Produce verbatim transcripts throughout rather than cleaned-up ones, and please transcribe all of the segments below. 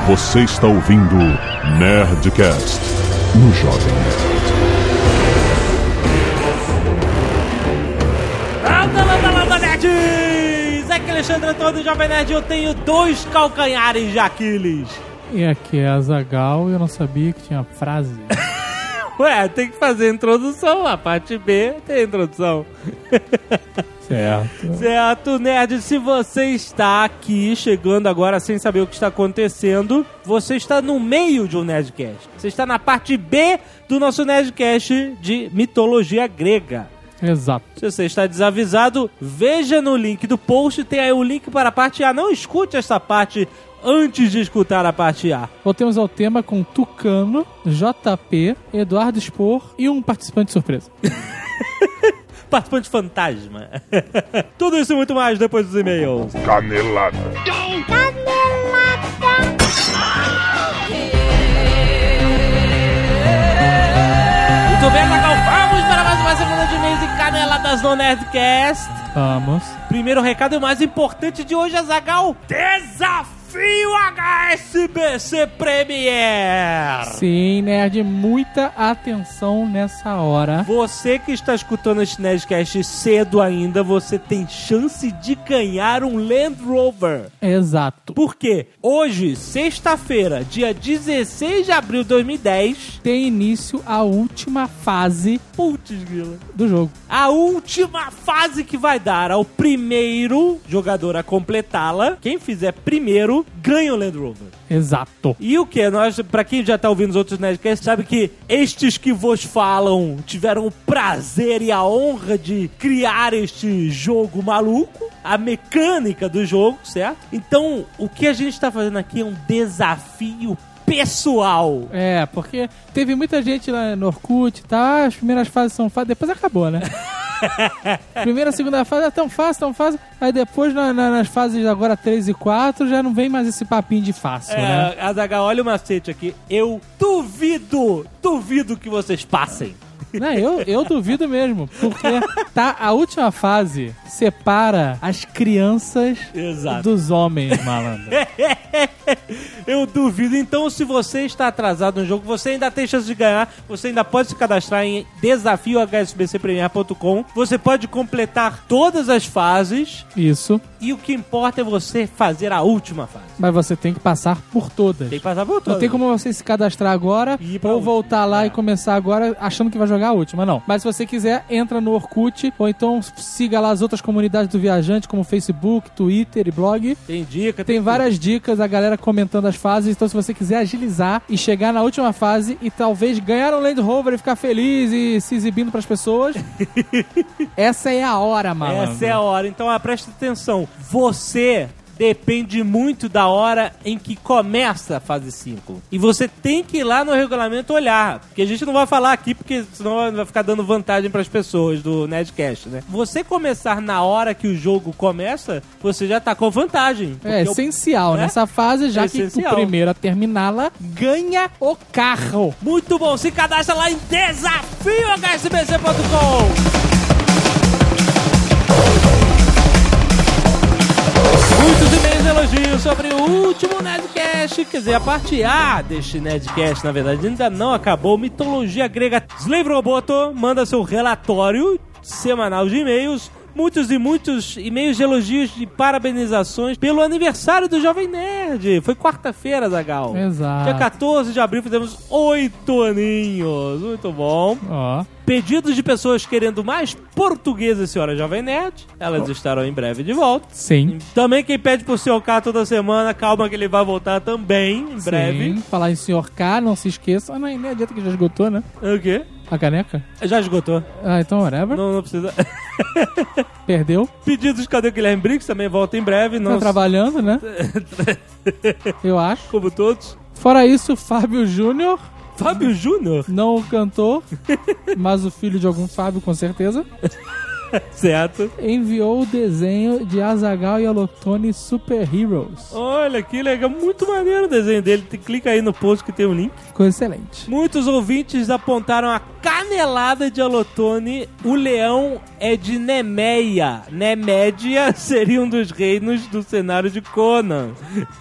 Você está ouvindo Nerdcast no Jovem Nerd. Landa, landa, landa, nerds! Aqui é Alexandre Antônio do Jovem Nerd. Eu tenho dois calcanhares de Aquiles. E aqui é Azaghal e eu não sabia que tinha frase. Ué, tem que fazer a introdução. A parte B tem a introdução. Certo. Certo, nerd, se você está aqui chegando agora sem saber o que está acontecendo, você está no meio de um Nerdcast. Você está na parte B do nosso Nerdcast de mitologia grega. Exato. Se você está desavisado, veja no link do post, tem aí o link para a parte A. Não escute essa parte antes de escutar a parte A. Voltemos ao tema com Tucano, J P, Eduardo Spor e um participante surpresa. Participante fantasma. Tudo isso e muito mais depois dos e-mails. Canelada. Muito bem, Azaghal, vamos para mais uma semana de e-mails e caneladas no Nerdcast. Vamos. Primeiro recado e o mais importante de hoje, Azaghal: Desafio H S B C Premier. Sim, nerd, muita atenção nessa hora. Você que está escutando este Nerdcast cedo ainda, você tem chance de ganhar um Land Rover. Exato. Por quê? Hoje, sexta-feira, dia dezesseis de abril de dois mil e dez, Tem início a última fase putz, grila, do jogo. a última fase que vai dar ao primeiro jogador a completá-la. Quem fizer primeiro ganha o Land Rover. Exato. E o que? Nós, pra quem já tá ouvindo os outros Nerdcasts, sabe que estes que vos falam tiveram o prazer e a honra de criar este jogo maluco, a mecânica do jogo, certo? Então, o que a gente tá fazendo aqui é um desafio pessoal. É, porque teve muita gente lá no Orkut, tá? As primeiras fases são fáceis, depois acabou, né? Primeira, segunda fase é tão fácil, tão fácil. Aí depois, na, na, nas fases agora três e quatro, já não vem mais esse papinho de fácil, né? É, Azaghal, olha o macete aqui. Eu duvido, duvido que vocês passem. Não, eu, eu duvido mesmo, porque tá, a última fase separa as crianças Exato. dos homens, malandro. Eu duvido. Então, se você está atrasado no jogo, você ainda tem chance de ganhar. Você ainda pode se cadastrar em desafio h s b c premier ponto com. Você pode completar todas as fases. Isso. E o que importa é você fazer a última fase. Mas você tem que passar por todas. Tem que passar por todas. Não tem como você se cadastrar agora E ir pra ou última. voltar lá É. e começar agora achando que vai jogar a última, não. Mas se você quiser, entra no Orkut ou então siga lá as outras comunidades do Viajante, como Facebook, Twitter e blog. Tem dica. Tem várias dicas, a galera comentando as fases. Então se você quiser agilizar e chegar na última fase e talvez ganhar um Land Rover e ficar feliz e se exibindo pras pessoas, essa é a hora, malandro. Essa é a hora. Então, ah, presta atenção. Você depende muito da hora em que começa a fase cinco. E você tem que ir lá no regulamento olhar. Porque a gente não vai falar aqui, porque senão vai ficar dando vantagem para as pessoas do Nerdcast, né? Você começar na hora que o jogo começa, você já tá com vantagem. É Porque essencial né? nessa fase, já É que essencial. o primeiro a terminá-la ganha o carro. o- Muito bom. Se cadastra lá em desafio h s b c ponto com. Muitos e-mails e elogios sobre o último Nerdcast, quer dizer, a parte A deste Nerdcast, na verdade, ainda não acabou. Mitologia grega. Slave Roboto manda seu relatório semanal de e-mails. Muitos e muitos e-mails de elogios e parabenizações pelo aniversário do Jovem Nerd. Foi quarta-feira, Azaghal. Exato. Dia quatorze de abril fizemos oito aninhos. Muito bom. Ó. Pedidos de pessoas querendo mais português esse Hora Jovem Nerd. Elas estarão em breve de volta. Sim. Também quem pede pro senhor K toda semana, calma que ele vai voltar também, em breve. Sim. Falar em senhor K, não se esqueça. Ah, não, nem adianta que já esgotou, né? O quê? A caneca? Já esgotou. Ah, então whatever. Não, não precisa. Perdeu. Pedidos de Cadê o Guilherme Briggs também volta em breve. Tá Não trabalhando, né? Eu acho. como todos. Fora isso, Fábio Júnior, Fábio Júnior? não o cantor, mas o filho de algum Fábio, com certeza, Certo. enviou o desenho de Azaghal e Alotone Super Heroes. Olha que legal. Muito maneiro o desenho dele. Tem- Clica aí no post que tem um link. Ficou excelente. Muitos ouvintes apontaram a canelada de Alotone. O leão é de Nemeia. Nemédia seria um dos reinos do cenário de Conan.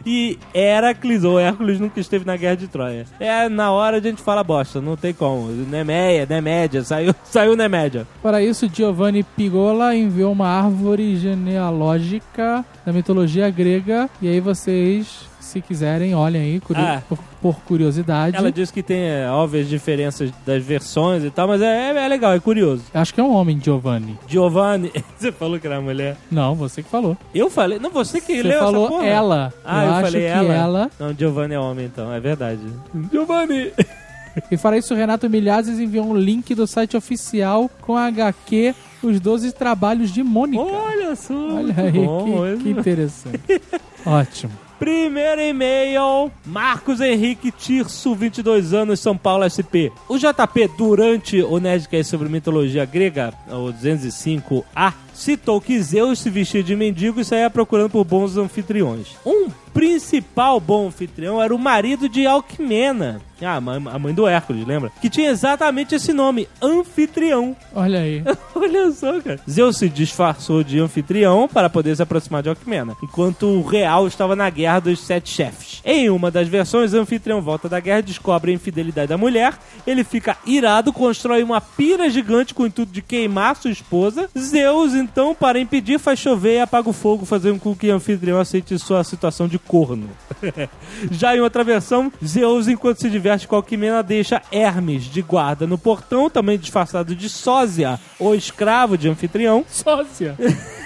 e Heracles, ou Hércules, nunca esteve na Guerra de Troia. É, na hora a gente fala bosta, não tem como. Neméia, Nemédia, saiu, saiu Nemédia. Para isso, Giovanni Pigola enviou uma árvore genealógica da mitologia grega, e aí vocês... Se quiserem, olhem aí, curi- Ah. por, por curiosidade. Ela diz que tem é, óbvias diferenças das versões e tal, mas é, é, é legal, é curioso. Acho que é um homem, Giovanni. Giovanni, você falou que era mulher. Não, você que falou. Eu falei, não, você que Você leu essa falou porra. ela. Ah, eu, eu acho falei que ela. ela. Não, Giovanni é homem, então, é verdade. Giovanni! E para isso, Renato Milhazes enviou um link do site oficial com a agá quê Os doze Trabalhos de Mônica. Olha só! Olha aí, bom, que, mas- que interessante. Ótimo. Primeiro e-mail, Marcos Henrique Tirso, vinte e dois anos, São Paulo, S P. O J P, durante o Nerdcast sobre mitologia grega, o duzentos e cinco A, citou que Zeus se vestia de mendigo e saía procurando por bons anfitriões. Um principal bom anfitrião era o marido de Alcmena, ah, a mãe do Hércules, lembra? Que tinha exatamente esse nome, anfitrião. Olha aí. Olha só, cara. Zeus se disfarçou de anfitrião para poder se aproximar de Alcmena, enquanto o real estava na guerra dos sete chefes. Em uma das versões, o anfitrião volta da guerra, descobre a infidelidade da mulher, ele fica irado, constrói uma pira gigante com o intuito de queimar sua esposa. Zeus, então, para impedir, faz chover e apaga o fogo, fazendo com que o anfitrião aceite sua situação de corno. Já em outra versão, Zeus, enquanto se diverte com Alcmena, deixa Hermes de guarda no portão, também disfarçado de sósia, ou escravo de anfitrião. Sócia.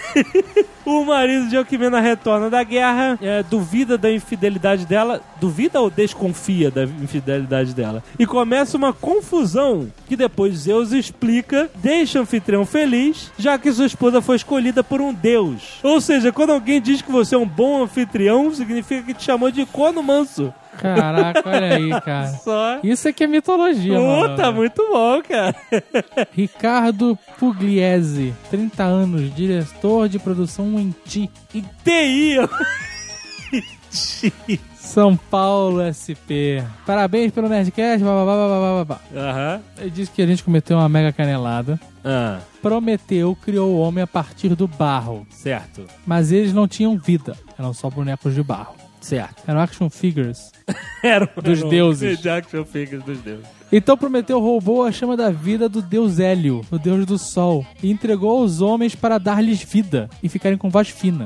O marido de Alcmena retorna da guerra, é, duvida da infidelidade dela, duvida ou desconfia da infidelidade dela, e começa uma confusão que depois Zeus explica, deixa o anfitrião feliz, já que sua esposa foi escolhida por um deus. Ou seja, quando alguém diz que você é um bom anfitrião, significa que te chamou de corno manso. Caraca, olha aí, cara. Só. Isso aqui é mitologia, mano. Puta, muito bom, cara. Ricardo Pugliese, trinta anos, diretor de produção em T I. Em T I. São Paulo, S P. Parabéns pelo Nerdcast. Bababá, bababá, babá. Aham. Ele disse que a gente cometeu uma mega canelada. Ah, Prometeu criou o homem a partir do barro. certo. Mas eles não tinham vida. Eram só bonecos de barro. Certo. Eram action figures. Era um, Dos era um deuses. de action figures dos deuses. Então Prometeu roubou a chama da vida do deus Hélio, o deus do sol, e entregou aos homens para dar-lhes vida e ficarem com voz fina.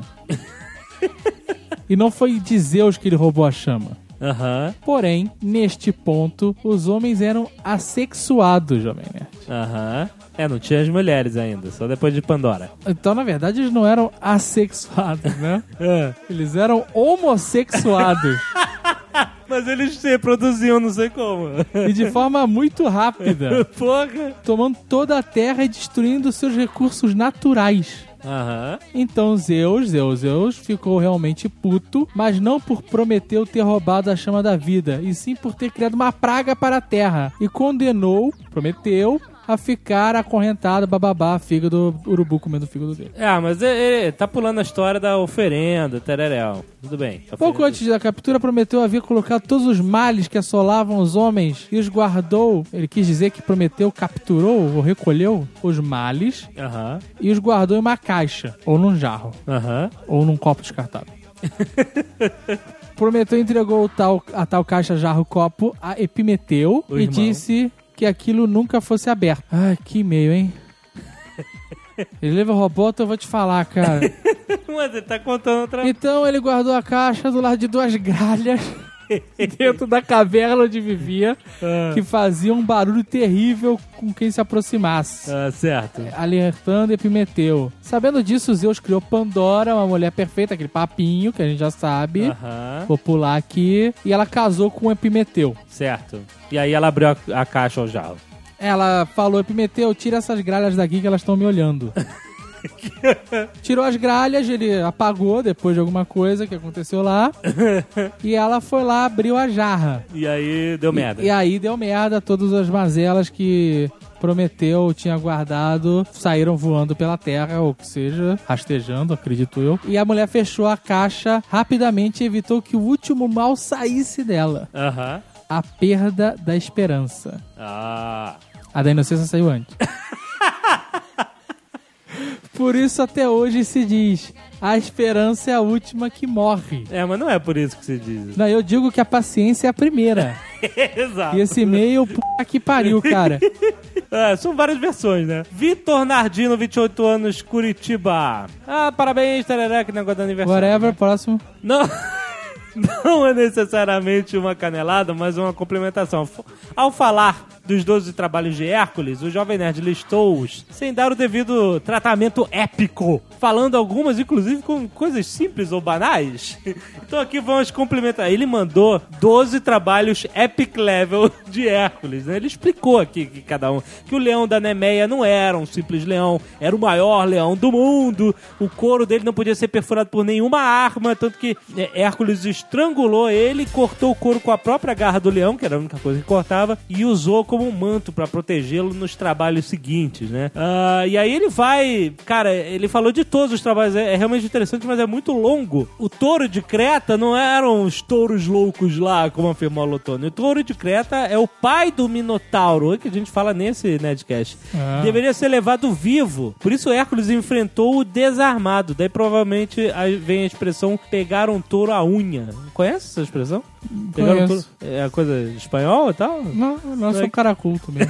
E não foi de Zeus que ele roubou a chama. Aham, Porém, neste ponto, os homens eram assexuados, Jovem Nerd. aham. É, não tinha as mulheres ainda, só depois de Pandora. Então, na verdade, eles não eram assexuados, né? É. Eles eram homossexuados. Mas eles se reproduziam, não sei como. E de forma muito rápida, Porra. tomando toda a terra e destruindo seus recursos naturais. Aham. Então Zeus, Zeus, Zeus ficou realmente puto, mas não por Prometeu ter roubado a chama da vida, e sim por ter criado uma praga para a terra, e condenou Prometeu a ficar acorrentado, bababá, fígado, urubu comendo o fígado dele. É, mas ele tá pulando a história da oferenda, tereréu. Tudo bem. Pouco antes da captura, Prometeu havia colocado todos os males que assolavam os homens e os guardou. Ele quis dizer que Prometeu capturou ou recolheu os males Aham, e os guardou em uma caixa, ou num jarro, aham. ou num copo descartável. Prometeu entregou o tal, a tal caixa, jarro, copo a Epimeteu O e irmão. disse que aquilo nunca fosse aberto. Ai, que e-mail, hein? Ele leva o robô, eu vou te falar, cara. Mas ele tá contando outra... Então ele guardou a caixa do lado de duas gralhas dentro da caverna onde vivia, que fazia um barulho terrível com quem se aproximasse, Ah, certo. alertando Epimeteu. Sabendo disso, Zeus criou Pandora, uma mulher perfeita, aquele papinho que a gente já sabe. Aham, Vou pular aqui. E ela casou com Epimeteu. certo. E aí ela abriu a, a caixa ao jarro. Ela falou, Epimeteu, tira essas gralhas daqui que elas estão me olhando. Tirou as gralhas, ele apagou depois de alguma coisa que aconteceu lá. E ela foi lá, abriu a jarra. E aí deu merda. E, e aí deu merda, todas as mazelas que Prometeu tinha guardado saíram voando pela terra, ou que seja, rastejando, acredito eu. E a mulher fechou a caixa rapidamente e evitou que o último mal saísse dela. Aham. A perda da esperança. Ah. A da inocência saiu antes. Por isso até hoje se diz, a esperança é a última que morre. É, mas não é por isso que se diz. Não, eu digo que a paciência é a primeira. Exato. E esse e-mail, p*** que pariu, cara. É, são várias versões, né? Vitor Nardino, vinte e oito anos, Curitiba. Ah, parabéns, Tereré, que negócio do aniversário. Whatever, né? próximo. Não... Não é necessariamente uma canelada, mas uma complementação. Ao falar dos doze trabalhos de Hércules, o Jovem Nerd listou-os sem dar o devido tratamento épico, falando algumas, inclusive, com coisas simples ou banais. Então aqui vamos complementar. Ele mandou doze trabalhos epic level de Hércules, né? Ele explicou aqui que cada um, que o leão da Nemeia não era um simples leão, era o maior leão do mundo, o couro dele não podia ser perfurado por nenhuma arma, tanto que é, Hércules estrangulou ele, cortou o couro com a própria garra do leão, que era a única coisa que cortava, e usou como um manto pra protegê-lo nos trabalhos seguintes, né? Uh, e aí ele vai... Cara, ele falou de todos os trabalhos, é, é realmente interessante, mas é muito longo. O touro de Creta não eram os touros loucos lá, como afirmou o Lotone. O touro de Creta é o pai do Minotauro, que a gente fala nesse Nerdcast. Ah. Deveria ser levado vivo. Por isso Hércules enfrentou o desarmado. Daí provavelmente aí vem a expressão pegar um touro à unha. Conhece essa expressão? Pegar um touro... É a coisa espanhol e tal? Não, não, eu sou um cara culto mesmo.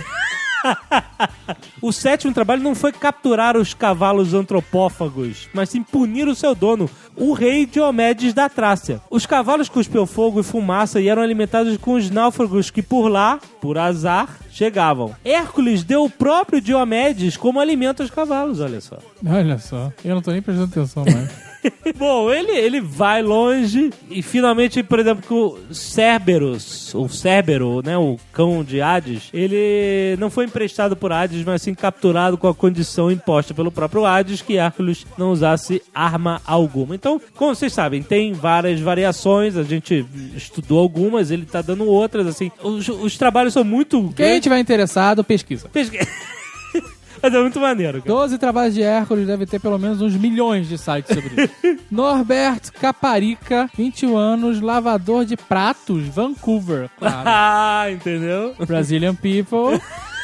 O sétimo trabalho não foi capturar os cavalos antropófagos, mas sim punir o seu dono, o rei Diomedes da Trácia. Os cavalos cuspiam fogo e fumaça e eram alimentados com os náufragos que por lá, por azar, chegavam. Hércules deu o próprio Diomedes como alimento aos cavalos, olha só. Olha só, eu não tô nem prestando atenção mais. Bom, ele, ele vai longe e finalmente, por exemplo, que o Cerberus, o Cerbero, né, o cão de Hades, ele não foi emprestado por Hades, mas sim capturado com a condição imposta pelo próprio Hades que Hércules não usasse arma alguma. Então, como vocês sabem, tem várias variações, a gente estudou algumas, ele tá dando outras, assim, os, os trabalhos são muito... Quem tiver interessado, pesquisa. Pesquisa. Mas é muito maneiro, cara. doze trabalhos de Hércules deve ter pelo menos uns milhões de sites sobre isso. Norberto Caparica, vinte e um anos, lavador de pratos, Vancouver, claro. Ah, entendeu? Brazilian people.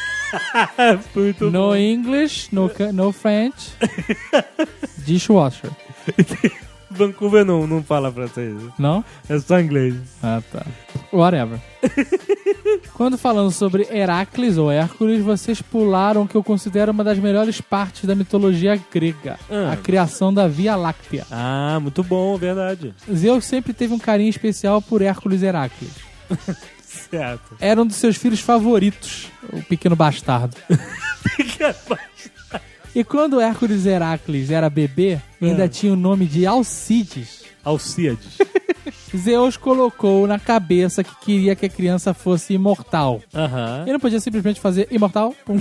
Muito no bom. English, no, no French. Dishwasher. Vancouver não, não fala francês. Não? É só inglês. Ah, tá. Whatever. Quando falando sobre Heracles ou Hércules, vocês pularam o que eu considero uma das melhores partes da mitologia grega. Ah. A criação da Via Láctea. Ah, muito bom, verdade. Zeus sempre teve um carinho especial por Hércules e Heracles. Certo. Era um dos seus filhos favoritos, o pequeno bastardo. Pequeno bastardo. E quando Hércules e Heracles era bebê, é. ainda tinha o nome de Alcides. Alcíades. Zeus colocou na cabeça que queria que a criança fosse imortal. Aham. Ele não podia simplesmente fazer imortal? Pum.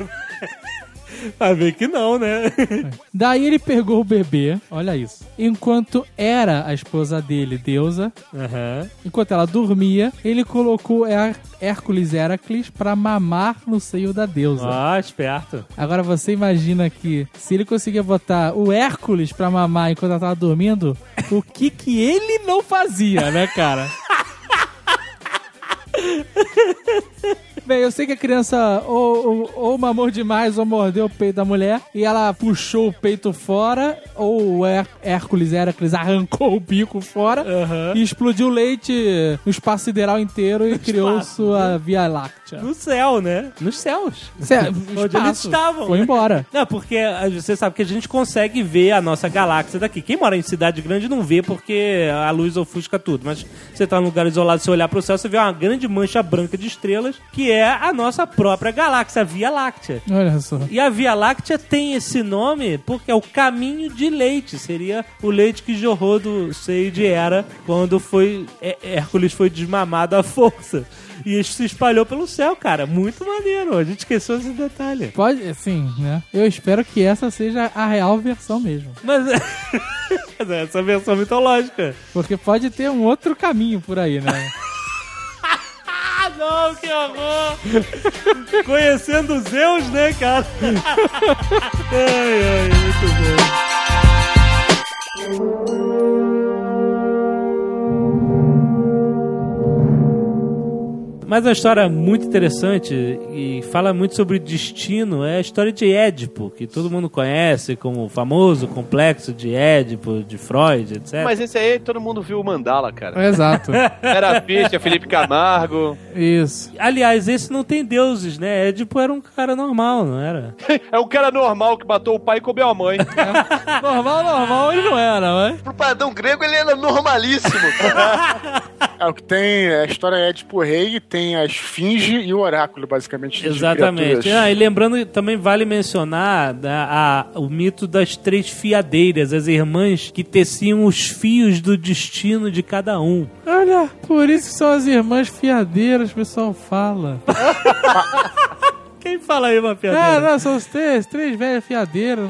Vai ver que não, né? Daí ele pegou o bebê, olha isso. Enquanto era a esposa dele, deusa, uhum. enquanto ela dormia, ele colocou Her- Hércules e Heracles pra mamar no seio da deusa. Ah, esperto. Agora você imagina que se ele conseguia botar o Hércules pra mamar enquanto ela tava dormindo, o que que ele não fazia, né, cara? Bem, eu sei que a criança ou, ou, ou mamou demais ou mordeu o peito da mulher e ela puxou o peito fora, ou o Her- Hércules Heracles arrancou o bico fora uhum. e explodiu o leite no espaço sideral inteiro e criou espaço, sua né? Via Láctea. No céu, né? Nos céus. Cé- Onde eles estavam. Foi embora. Não, porque você sabe que a gente consegue ver a nossa galáxia daqui. Quem mora em cidade grande não vê porque a luz ofusca tudo. Mas você tá num lugar isolado, você olhar pro céu, você vê uma grande mancha branca de estrelas, que é a nossa própria galáxia, a Via Láctea. Olha só. E a Via Láctea tem esse nome porque é o caminho de leite. Seria o leite que jorrou do seio de Hera quando foi Hércules foi desmamado à força. E isso se espalhou pelo céu, cara. Muito maneiro. A gente esqueceu esse detalhe. Pode, sim, né? Eu espero que essa seja a real versão mesmo. Mas essa versão mitológica. Porque pode ter um outro caminho por aí, né? Ah, não, que horror! Conhecendo Zeus, né, cara? Ai, ai, muito bom. Mas uma história muito interessante e fala muito sobre destino é a história de Édipo, que todo mundo conhece como o famoso complexo de Édipo, de Freud, etcétera. Mas esse aí todo mundo viu o Mandala, cara. Exato. Era Ficha, Felipe Camargo. Isso. Aliás, esse não tem deuses, né? Édipo era um cara normal, não era? É um cara normal que matou o pai e comeu a mãe. Normal, normal ele não era, mas... Pro padrão grego ele era normalíssimo. É, o que tem, a história é tipo rei, tem a esfinge e o oráculo, basicamente. Exatamente. Ah, e lembrando, também vale mencionar a, a, o mito das três fiadeiras, as irmãs que teciam os fios do destino de cada um. Olha, por isso que são as irmãs fiadeiras, o pessoal fala. Quem fala aí uma fiadeira? Ah, não, são os três, três velhas fiadeiras.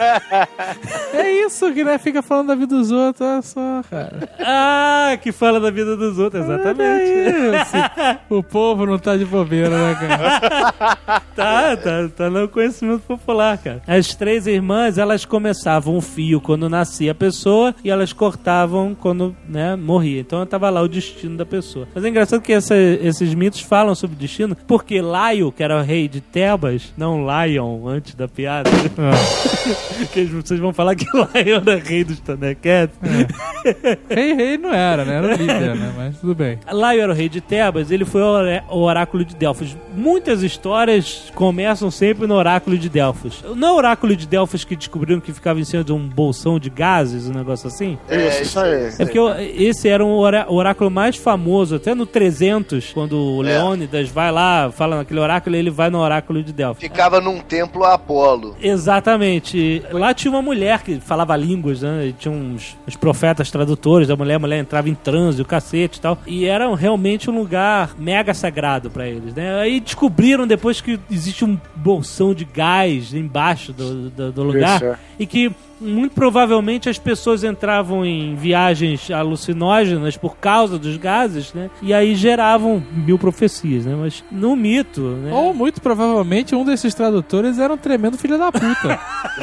É isso que, né, fica falando da vida dos outros, olha só, cara. Ah, que fala da vida dos outros, exatamente. É isso. O povo não tá de bobeira, né, cara? Tá, tá, tá no conhecimento popular, cara. As três irmãs, elas começavam o fio quando nascia a pessoa e elas cortavam quando, né, morria. Então tava lá o destino da pessoa. Mas é engraçado que essa, esses mitos falam sobre destino, porque Laio, que era o rei de Tebas, não Lion, antes da piada. Ah. Que vocês vão falar que Lion era rei dos Thundercats. É. Rei, rei não era, né? Era o líder, né? Mas tudo bem. Lion era o rei de Tebas, ele foi o oráculo de Delfos. Muitas histórias começam sempre no oráculo de Delfos. Não é o oráculo de Delfos que descobriram que ficava em cima de um bolsão de gases, um negócio assim? É, isso aí. É porque esse era um oráculo mais famoso, até no trezentos, quando o Leônidas vai lá, fala naquele oráculo, ele vai no oráculo de Delfos. Ficava num templo a Apolo. Exatamente. Lá tinha uma mulher que falava línguas, né? E tinha uns, uns profetas tradutores da mulher, a mulher entrava em transe, o cacete e tal. E era realmente um lugar mega sagrado pra eles, né? Aí descobriram depois que existe um bolsão de gás embaixo do, do, do lugar. Isso, é. E que muito provavelmente as pessoas entravam em viagens alucinógenas por causa dos gases, né? E aí geravam mil profecias, né? Mas no mito, né? Ou muito provavelmente um desses tradutores era um tremendo filho da puta.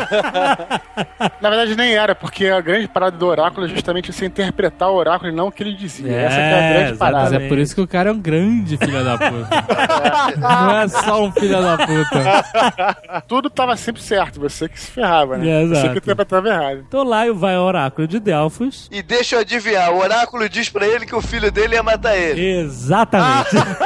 Na verdade nem era, porque a grande parada do oráculo é justamente você interpretar o oráculo e não o que ele dizia. É, Essa que é a grande parada. Mas é por isso que o cara é um grande filho da puta. Não é só um filho da puta. Tudo tava sempre certo, você que se ferrava, né? É, exato. Você que interpretava errado. Então Laio vai ao oráculo de Delfos. E deixa eu adivinhar, o oráculo diz pra ele que o filho dele ia matar ele. Exatamente.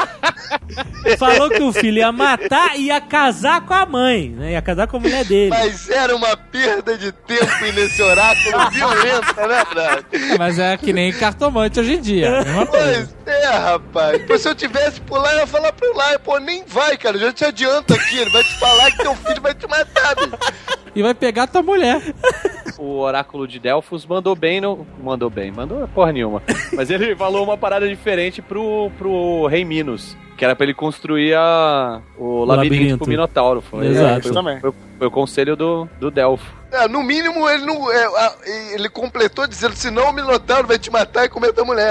Falou que o filho ia matar e ia casar com a mãe, né? Ia casar com a mulher dele. Mas era uma perda de tempo ir nesse oráculo violenta, né, Brad? Mas é que nem cartomante hoje em dia. Pois é, rapaz. Pô, se eu tivesse por lá, eu ia falar pra lá, pô, nem vai, cara. Já te adianta aqui. Ele vai te falar que teu filho vai te matar, bicho. E vai pegar tua mulher. O oráculo de Delfos mandou bem no... Mandou bem, mandou porra nenhuma. Mas ele falou uma parada diferente pro, pro rei Minos. Que era pra ele construir a, o, o labirinto, labirinto pro Minotauro. Foi, Exato. Foi, foi, foi, foi o conselho do, do Delfo. É, no mínimo, ele não. É, a, ele completou dizendo: senão o Minotauro vai te matar e comer tua mulher,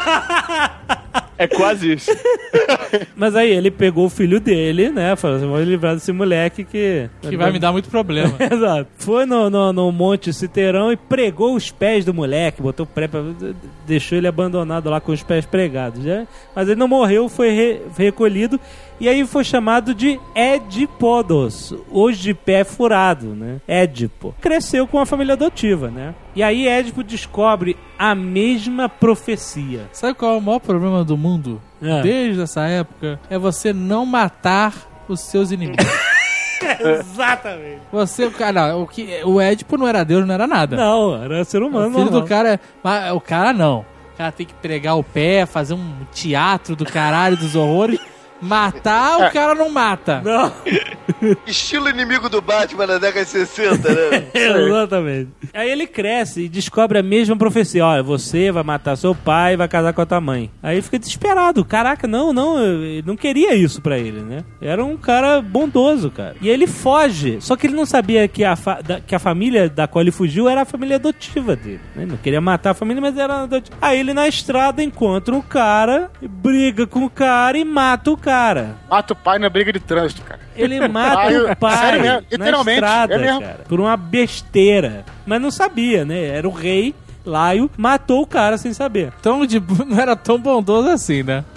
pô. É quase isso. Mas aí ele pegou o filho dele, né? Falou assim: vou livrar desse moleque que. Que vai me dar muito problema. Exato. Foi no, no, no Monte Citerão e pregou os pés do moleque, botou o pré pra... deixou ele abandonado lá com os pés pregados. Né? Mas ele não morreu, foi re, recolhido. E aí foi chamado de Edipodos, hoje de pé furado, né? Édipo. Cresceu com a família adotiva, né? E aí Édipo descobre a mesma profecia. Sabe qual é o maior problema do mundo? É. Desde essa época, é você não matar os seus inimigos. Exatamente. Você, cara, o, que, o Édipo não era Deus, não era nada. Não, era ser humano. O filho normal. do cara, mas o cara não. O cara tem que pregar o pé, fazer um teatro do caralho dos horrores. Matar, o cara não mata. Não. Estilo inimigo do Batman na década de sessenta, né? Exatamente. Aí ele cresce e descobre a mesma profecia. Olha, você vai matar seu pai e vai casar com a tua mãe. Aí ele fica desesperado. Caraca, não, não. Ele não queria isso pra ele, né? Era um cara bondoso, cara. E aí ele foge. Só que ele não sabia que a, fa- da, que a família da qual ele fugiu era a família adotiva dele. Né? Ele não queria matar a família, mas era adotiva. Aí ele na estrada encontra um cara, briga com o cara e mata o cara. Cara. Mata o pai na briga de trânsito, cara. Ele mata o pai Sério mesmo, literalmente, na estrada, é mesmo. cara, por uma besteira. Mas não sabia, né? Era o rei, Laio, matou o cara sem saber. Então, tipo, não era tão bondoso assim, né?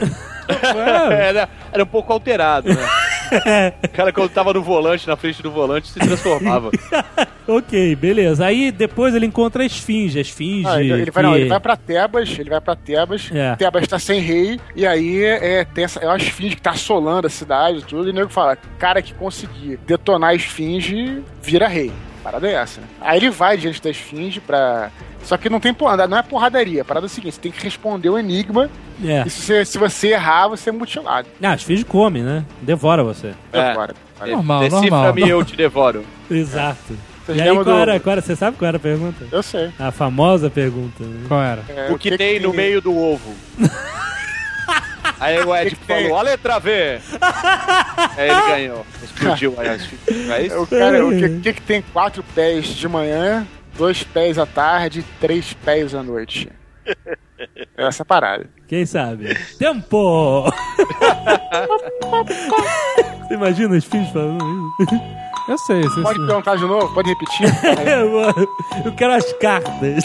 era, era um pouco alterado, né? O cara, quando tava no volante, na frente do volante, se transformava. Ok, beleza. Aí depois ele encontra a esfinge. A esfinge. Ah, ele, ele, vai, que... não, ele vai pra Tebas, ele vai pra Tebas. É. Tebas tá sem rei, e aí é, tem essa, é uma esfinge que tá assolando a cidade e tudo, e o nego fala: cara que conseguir detonar a esfinge vira rei. A parada é essa, né? Aí ele vai diante da esfinge pra. Só que não tem porrada, não é porradaria. A parada é a seguinte: você tem que responder o enigma. É. E se você, se você errar, você é mutilado. Ah, a esfinge come, né? Devora você. É. Agora. Normal, Decifra-me, normal. eu te devoro. Exato. Vocês E aí, lembram qual do- era, qual era? Você sabe qual era a pergunta? Eu sei. A famosa pergunta, né? Qual era? É, O que, tem no meio do ovo? Aí o Ed que que tem? falou, a letra V. Aí ele ganhou. Explodiu aí as fichas. É isso? O cara, o que, que que tem quatro pés de manhã, dois pés à tarde, três pés à noite? É essa parada. Quem sabe? Tempo! Você imagina os filhos falando isso? Eu sei, sei, Pode sei. perguntar de novo? Pode repetir? Eu quero as cartas.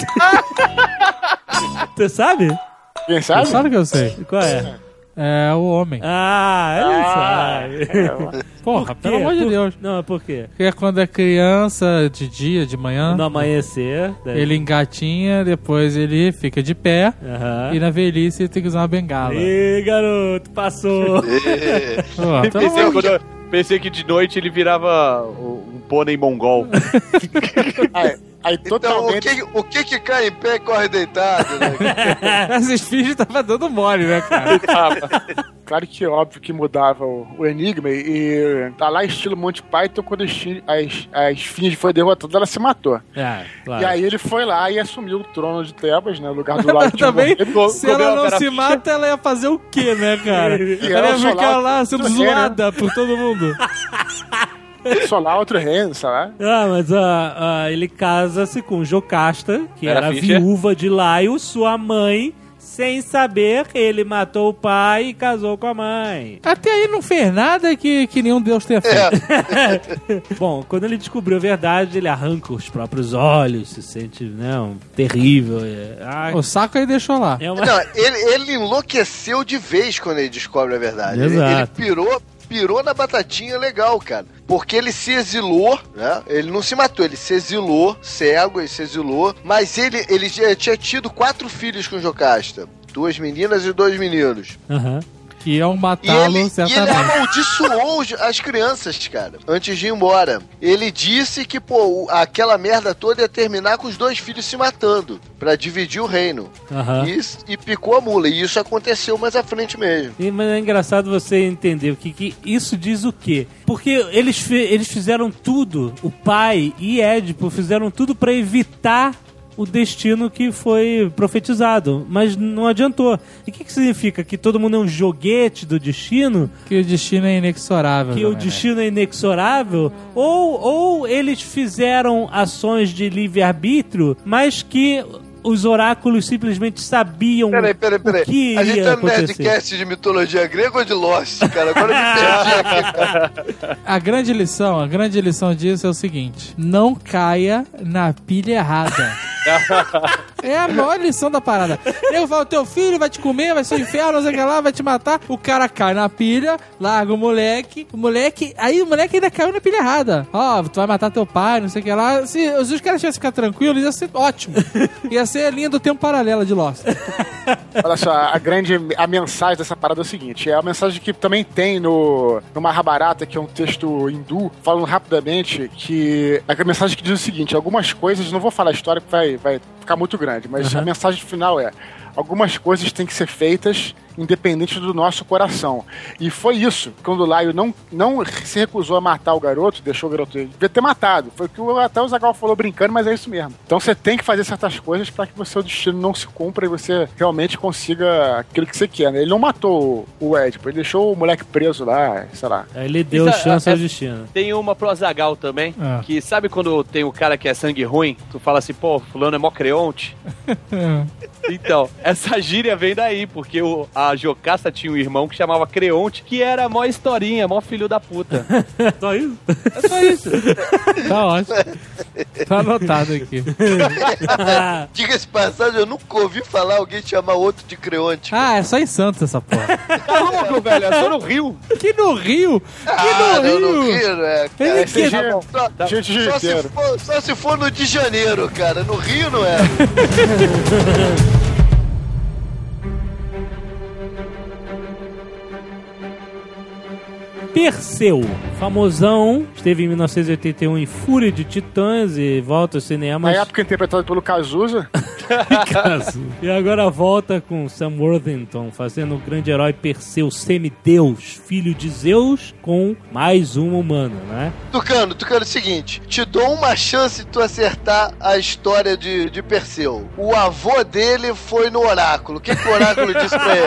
Você sabe? Quem sabe? Claro que eu sei. Qual é? É o homem. Ah, ele Ah, sabe. Porra, Por pelo quê? amor de Por- Deus. Não, por quê? Porque é quando é criança, de dia, de manhã, No amanhecer. deve- ele engatinha, depois ele fica de pé, Aham. e na velhice ele tem que usar uma bengala. Ih, garoto, passou. Pô, pelo Pensei, amor quando eu- pensei que de noite ele virava um pônei mongol. Aí, aí Então, o totalmente. que, o que que cai em pé corre deitado, né? Essa esfinge tava dando mole, né, cara? Claro que óbvio que mudava o, o enigma, e, e tá lá estilo Monty Python, quando a esfinge, a, es- a esfinge foi derrotada, ela se matou. É, claro. E aí ele foi lá e assumiu o trono de Tebas, né? O lugar do lado que tinha Também, morrido. se ela comeu não a se ficha. mata, ela ia fazer o quê, né, cara? E Ela ia ela ficar solar lá sendo tudo bem, né? zoada por todo mundo. Solar outro reino, sei lá. Ah, mas ah, ah, ele casa-se com Jocasta, que era, Era Fischer. viúva de Laio, sua mãe. Sem saber, ele matou o pai e casou com a mãe. Até aí não fez nada que, que nenhum Deus tenha feito. Bom, quando ele descobriu a verdade, ele arranca os próprios olhos, se sente, né, um terrível. É, ah, O saco ele deixou lá. é uma... Não, ele, ele enlouqueceu de vez quando ele descobre a verdade. Ele, Exato. ele pirou, pirou na batatinha legal, cara. Porque ele se exilou, né? Ele não se matou, ele se exilou, cego, ele se exilou. Mas ele, ele já tinha tido quatro filhos com Jocasta. Duas meninas e dois meninos. Aham. Que iam E matá-lo, ele, e ele certamente. amaldiçoou os- as crianças, cara, antes de ir embora. Ele disse que, pô, o- aquela merda toda ia terminar com os dois filhos se matando, pra dividir o reino. Aham. E, e picou a mula. E isso aconteceu mais à frente mesmo. E, mas é engraçado você entender o que, que isso diz o quê? Porque eles, fe- eles fizeram tudo, o pai e Édipo fizeram tudo pra evitar o destino que foi profetizado, mas não adiantou. E o que, que significa? Que todo mundo é um joguete do destino? Que o destino é inexorável. Que o também, né? destino é inexorável? Ou, ou eles fizeram ações de livre-arbítrio, mas que os oráculos simplesmente sabiam Peraí, peraí, peraí. o que A gente iria tá no acontecer. Nerdcast de mitologia grega ou de Lost, cara? Agora eu me perdi aqui, cara. A grande lição, a grande lição disso é o seguinte: não caia na pilha errada. É a maior lição da parada. Eu falo, teu filho vai te comer, vai ser um inferno, não sei o que lá, vai te matar. O cara cai na pilha, larga o moleque. O moleque, aí o moleque ainda caiu na pilha errada. Ó, tu vai matar teu pai, não sei o que lá. Se, se os caras tivessem ficado tranquilos, ia ser ótimo. Ia ser a linha do tempo paralelo de Lost. Olha só, a grande a mensagem dessa parada é o seguinte: é a mensagem que também tem no, no Mahabharata, que é um texto hindu, falando rapidamente que a mensagem que diz o seguinte: algumas coisas, não vou falar a história que vai, vai ficar muito grande, mas Uhum. a mensagem final é: algumas coisas têm que ser feitas independente do nosso coração. E foi isso, quando o Laio não, não se recusou a matar o garoto, deixou o garoto, ele devia ter matado. Foi o que o- até o Zagal falou brincando, mas é isso mesmo. Então você tem que fazer certas coisas para que o seu destino não se cumpra e você realmente consiga aquilo que você quer, né? Ele não matou o Édipo, ele deixou o moleque preso lá, sei lá. Aí ele deu Isso é- chance é- ao destino. Tem uma pro Azaghal também, Ah. que sabe quando tem o cara que é sangue ruim, tu fala assim, pô, fulano é mó creonte? Então, essa gíria vem daí, porque o, a, a Jocasta tinha um irmão que chamava Creonte, que era mó historinha, mó filho da puta. Só isso? É só isso. Tá ótimo. Tá anotado aqui. Diga-se passagem, eu nunca ouvi falar alguém chamar outro de Creonte. Ah, é só em Santos essa porra. Tá louco, velho? É só no Rio. Que no Rio? Que Ah, no não, no Rio? Rio, né? Ele Cara, que- tá bom. Só- Gente só, se inteiro. for, só se for no de janeiro, cara. No Rio não é. Perseu, famosão, esteve em mil novecentos e oitenta e um em Fúria de Titãs e volta aos Na cinemas. época interpretado pelo Cazuza. E agora volta com Sam Worthington fazendo o grande herói Perseu, semideus, filho de Zeus, com mais um humano, né? Tucano, Tucano, é o seguinte. Te dou uma chance de tu acertar a história de, de Perseu. O avô dele foi no oráculo. O que, que o oráculo disse pra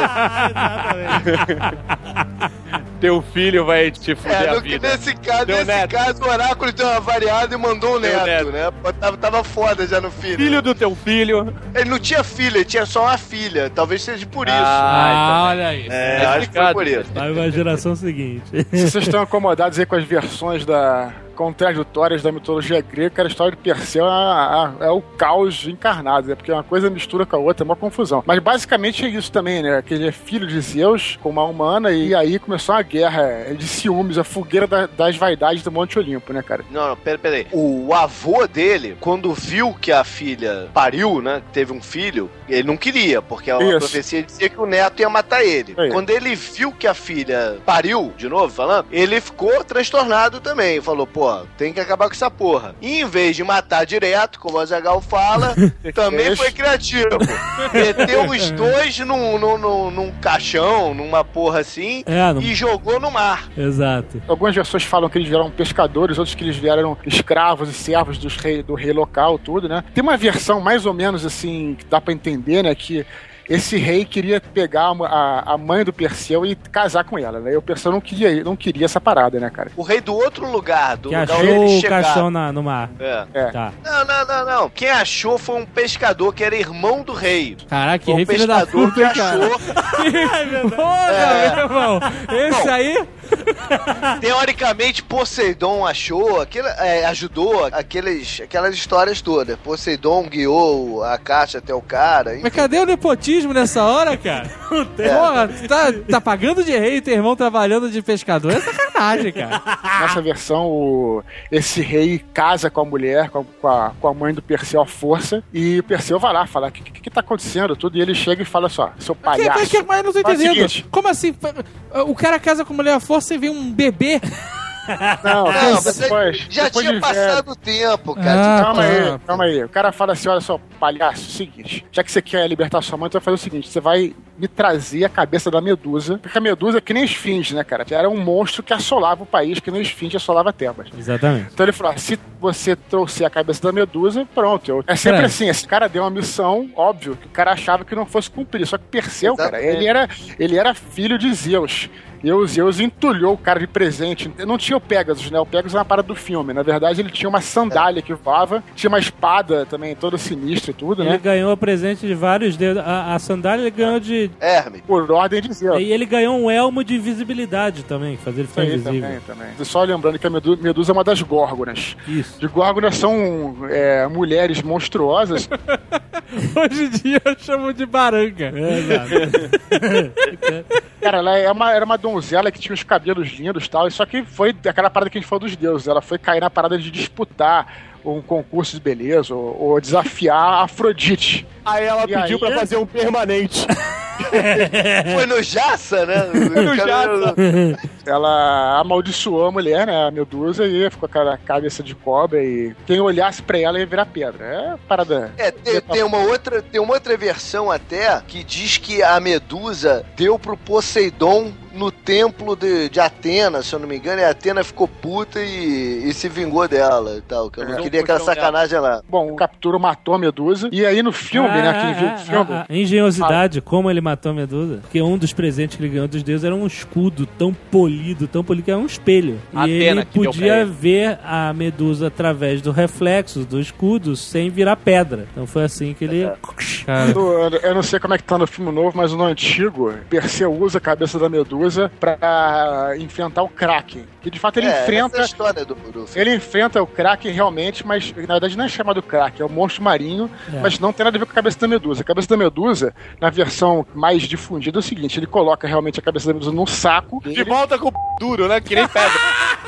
ele? Teu filho vai te fuder É, a no, vida. nesse caso, Deu nesse neto. caso, o oráculo deu uma variada e mandou um Deu neto, neto. né? Pô, Tava, tava foda já no filho. Filho do teu filho. Ele não tinha filha, ele tinha só uma filha. Talvez seja por isso. Ah, olha aí. é, acho que foi por isso. Vai pra geração seguinte. Se vocês estão acomodados aí com as versões da contraditórias da mitologia grega, cara, a história de Perseu é, a- a- é o caos encarnado, né? Porque uma coisa mistura com a outra, é uma confusão. Mas basicamente é isso também, né? Que ele é filho de Zeus, com uma humana, e aí começou uma guerra de ciúmes, a fogueira da- das vaidades do Monte Olimpo, né, cara? Não, não, pera, pera aí. O avô dele, quando viu que a filha pariu, né? Teve um filho, ele não queria, porque a Isso. profecia dizia que o neto ia matar ele. Aí. Quando ele viu que a filha pariu, de novo falando, ele ficou transtornado também. Falou, pô, tem que acabar com essa porra. E em vez de matar direto, como a Zagal fala, também foi criativo. Meteu os dois num, num, num, num caixão, numa porra assim, É, não- e jogou no mar. Exato. Algumas versões falam que eles vieram pescadores, outros que eles vieram escravos e servos dos rei, do rei local, tudo, né? Tem uma versão mais ou menos assim, que dá pra entender, né? Que esse rei queria pegar a, a mãe do Perseu e casar com ela, né? E o Perseu não queria, não queria essa parada, né, cara? O rei do outro lugar, do Que lugar achou onde eles o chegaram. caixão na, no mar. É. É. Tá. Não, não, não, não. Quem achou foi um pescador que era irmão do rei. Caraca, que Foi um rei filho da pescador puta, que hein, cara. achou. Porra, É. meu irmão. Esse Bom. aí... Teoricamente, Poseidon achou, aquele, é, ajudou aqueles, aquelas histórias todas. Poseidon guiou a caixa até o cara. Mas Enfim. cadê o nepotismo nessa hora, cara? Porra, tu tá, tá pagando de rei e teu irmão trabalhando de pescador? É sacanagem, cara. Nessa versão, o- esse rei casa com a mulher, com a, com a- com a mãe do Perseu à força, e o Perseu vai lá falar: o que, que, que tá acontecendo? Tudo, e ele chega e fala só: seu Que, palhaço. mas, que, mas eu não tô Faz o entendendo. seguinte. Como assim? O cara casa com mulher à força e vem um bebê? Não, Não, depois, mas depois, já depois tinha de passado o tempo, Ah, cara. Calma tá. aí, calma aí. O cara fala assim: olha só, palhaço, é o seguinte, já que você quer libertar sua mãe, tu vai fazer o seguinte: você vai me trazer a cabeça da Medusa. Porque a Medusa é que nem Esfinge, né, cara? Era um monstro que assolava o país, que nem Esfinge assolava Tebas. Exatamente. Então ele falou: ah, se você trouxer a cabeça da Medusa, pronto. Eu... É sempre Peraí. assim: esse cara deu uma missão, óbvio, que o cara achava que não fosse cumprir. Só que Perseu, cara, Exatamente. ele era, ele era filho de Zeus. E o Zeus entulhou o cara de presente. Não tinha o Pegasus, né? O Pegasus é uma parada do filme. Na verdade, ele tinha uma sandália que voava, tinha uma espada também, toda sinistra e tudo, Ele né? ganhou presente de vários dedos. A, a sandália ele ganhou de. Hermes. Por ordem de Zeus. E ele ganhou um elmo de invisibilidade também, que fazia ele Isso ficar aí invisível. também, também. Só lembrando que a Medu- Medusa é uma das górgonas. Isso. De górgonas são é, mulheres monstruosas. Hoje em dia eu chamo de baranga. É, exato. Cara, ela é uma, era uma donzela que tinha os cabelos lindos e tal. Só que foi aquela parada que a gente falou dos deuses. Ela foi cair na parada de disputar um concurso de beleza ou, ou desafiar a Afrodite. Aí ela E pediu aí? pra fazer um permanente. Foi no Jaça, né? no Jaça. Ela amaldiçoou a mulher, né? A Medusa, e ficou com aquela cabeça de cobra. E quem olhasse pra ela ia virar pedra. É parada. É, tem, tem uma outra, tem uma outra versão até que diz que a Medusa deu pro Poseidon no templo de, de Atena, se eu não me engano, e a Atena ficou puta e, e se vingou dela e tal, que eu não É. queria aquela sacanagem lá. Bom, o Captura matou a Medusa. E aí no filme, né? Quem viu o filme. A engenhosidade, como ele matou a Medusa. Porque um dos presentes que ele ganhou dos deuses era um escudo tão polido, tão polido, que era um espelho. E Atena, ele que deu pra podia ele. ver a Medusa através do reflexo do escudo sem virar pedra. Então foi assim que ele... Cara, Eu, eu não sei como é que tá no filme novo, mas no antigo, Perseu usa a cabeça da Medusa pra enfrentar o Kraken. Que de fato ele é, enfrenta. essa é a história do, do filme. Ele enfrenta o Kraken realmente, mas na verdade não é chamado Kraken, é o monstro marinho, É. mas não tem nada a ver com a cabeça da Medusa. A cabeça da Medusa, na versão mais difundida, é o seguinte: ele coloca realmente a cabeça da Medusa num saco. De volta com o p... duro, né? Que nem pedra.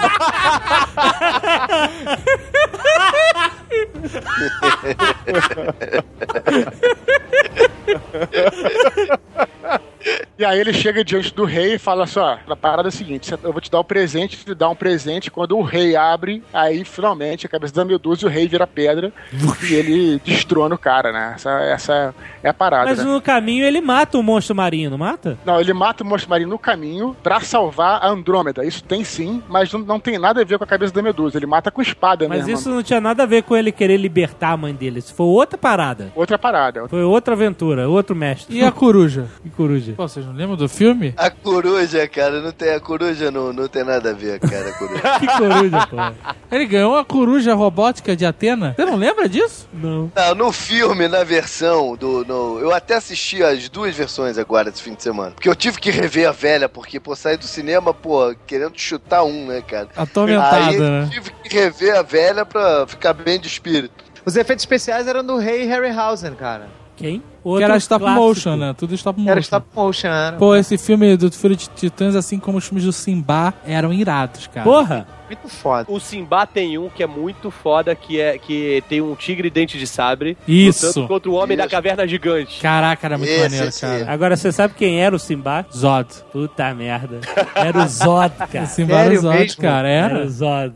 E aí ele chega diante do rei e fala assim: ó, a parada é a seguinte, eu vou te dar o presente, te dar um presente, quando o rei abre, aí finalmente a cabeça da Medusa e o rei vira pedra e ele destrona o cara, né? Essa, essa é a parada, Mas né? no caminho ele mata o monstro marinho, não mata? Não, ele mata o monstro marinho no caminho pra salvar a Andrômeda. Isso tem sim, mas não, não tem nada a ver com a cabeça da Medusa. Ele mata com espada Mas mesmo. isso não tinha nada a ver com ele querer libertar a mãe dele. Isso foi outra parada. Outra parada. Foi outra aventura, outro mestre. e a coruja? Que coruja. Pô, vocês não lembram do filme? A coruja, cara, não tem, a coruja não, não tem nada a ver, cara, a coruja. Que coruja, pô. Ele ganhou uma coruja robótica de Atena. Você não lembra disso? Não. Não, no filme, na versão do... No, eu até assisti as duas versões agora, esse fim de semana. Porque eu tive que rever a velha, porque, pô, saí do cinema, pô, querendo chutar um, né, cara? Atormentada, Aí né? tive que rever a velha pra ficar bem de espírito. Os efeitos especiais eram do Rei Harryhausen, cara. Quem? Que era stop clássico. motion, né? Tudo stop motion. Era stop motion, era. Pô, esse filme do Fúria de Titãs, assim como os filmes do Simba, eram irados, cara. Porra! Muito foda. O Simba tem um que é muito foda, que é que tem um tigre dente de sabre Isso. lutando contra o homem da Isso. caverna gigante. Caraca, era muito Esse, maneiro, esse cara. Agora, você sabe quem era o Simba? Zod. Puta merda. Era o Zod, cara. O Simba era o Sério Zod, mesmo? cara. Era Era. o Zod.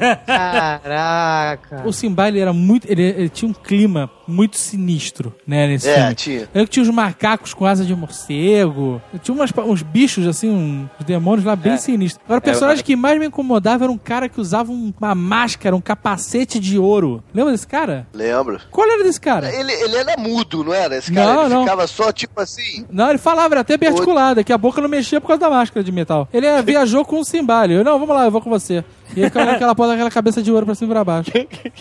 Caraca. O Simba, ele era muito... Ele, ele tinha um clima muito sinistro, né, nesse É, filme. tinha. Ele tinha os macacos com asa de morcego. Tinha umas, uns bichos, assim, um, uns demônios lá bem sinistros. Agora, o personagem É, que mais me incomodava era um cara que usava um- uma máscara, um capacete de ouro. Lembra desse cara? Lembro. Qual era desse cara? Ele, ele era mudo, não era? Esse cara, Não, ele não. ficava só, tipo assim... Não, ele falava, era até bem articulado, que a boca não mexia por causa da máscara de metal. Ele eh, viajou com um Simba. Eu, não, vamos lá, eu vou com você. E ele ficava naquela porra daquela cabeça de ouro pra cima e pra baixo.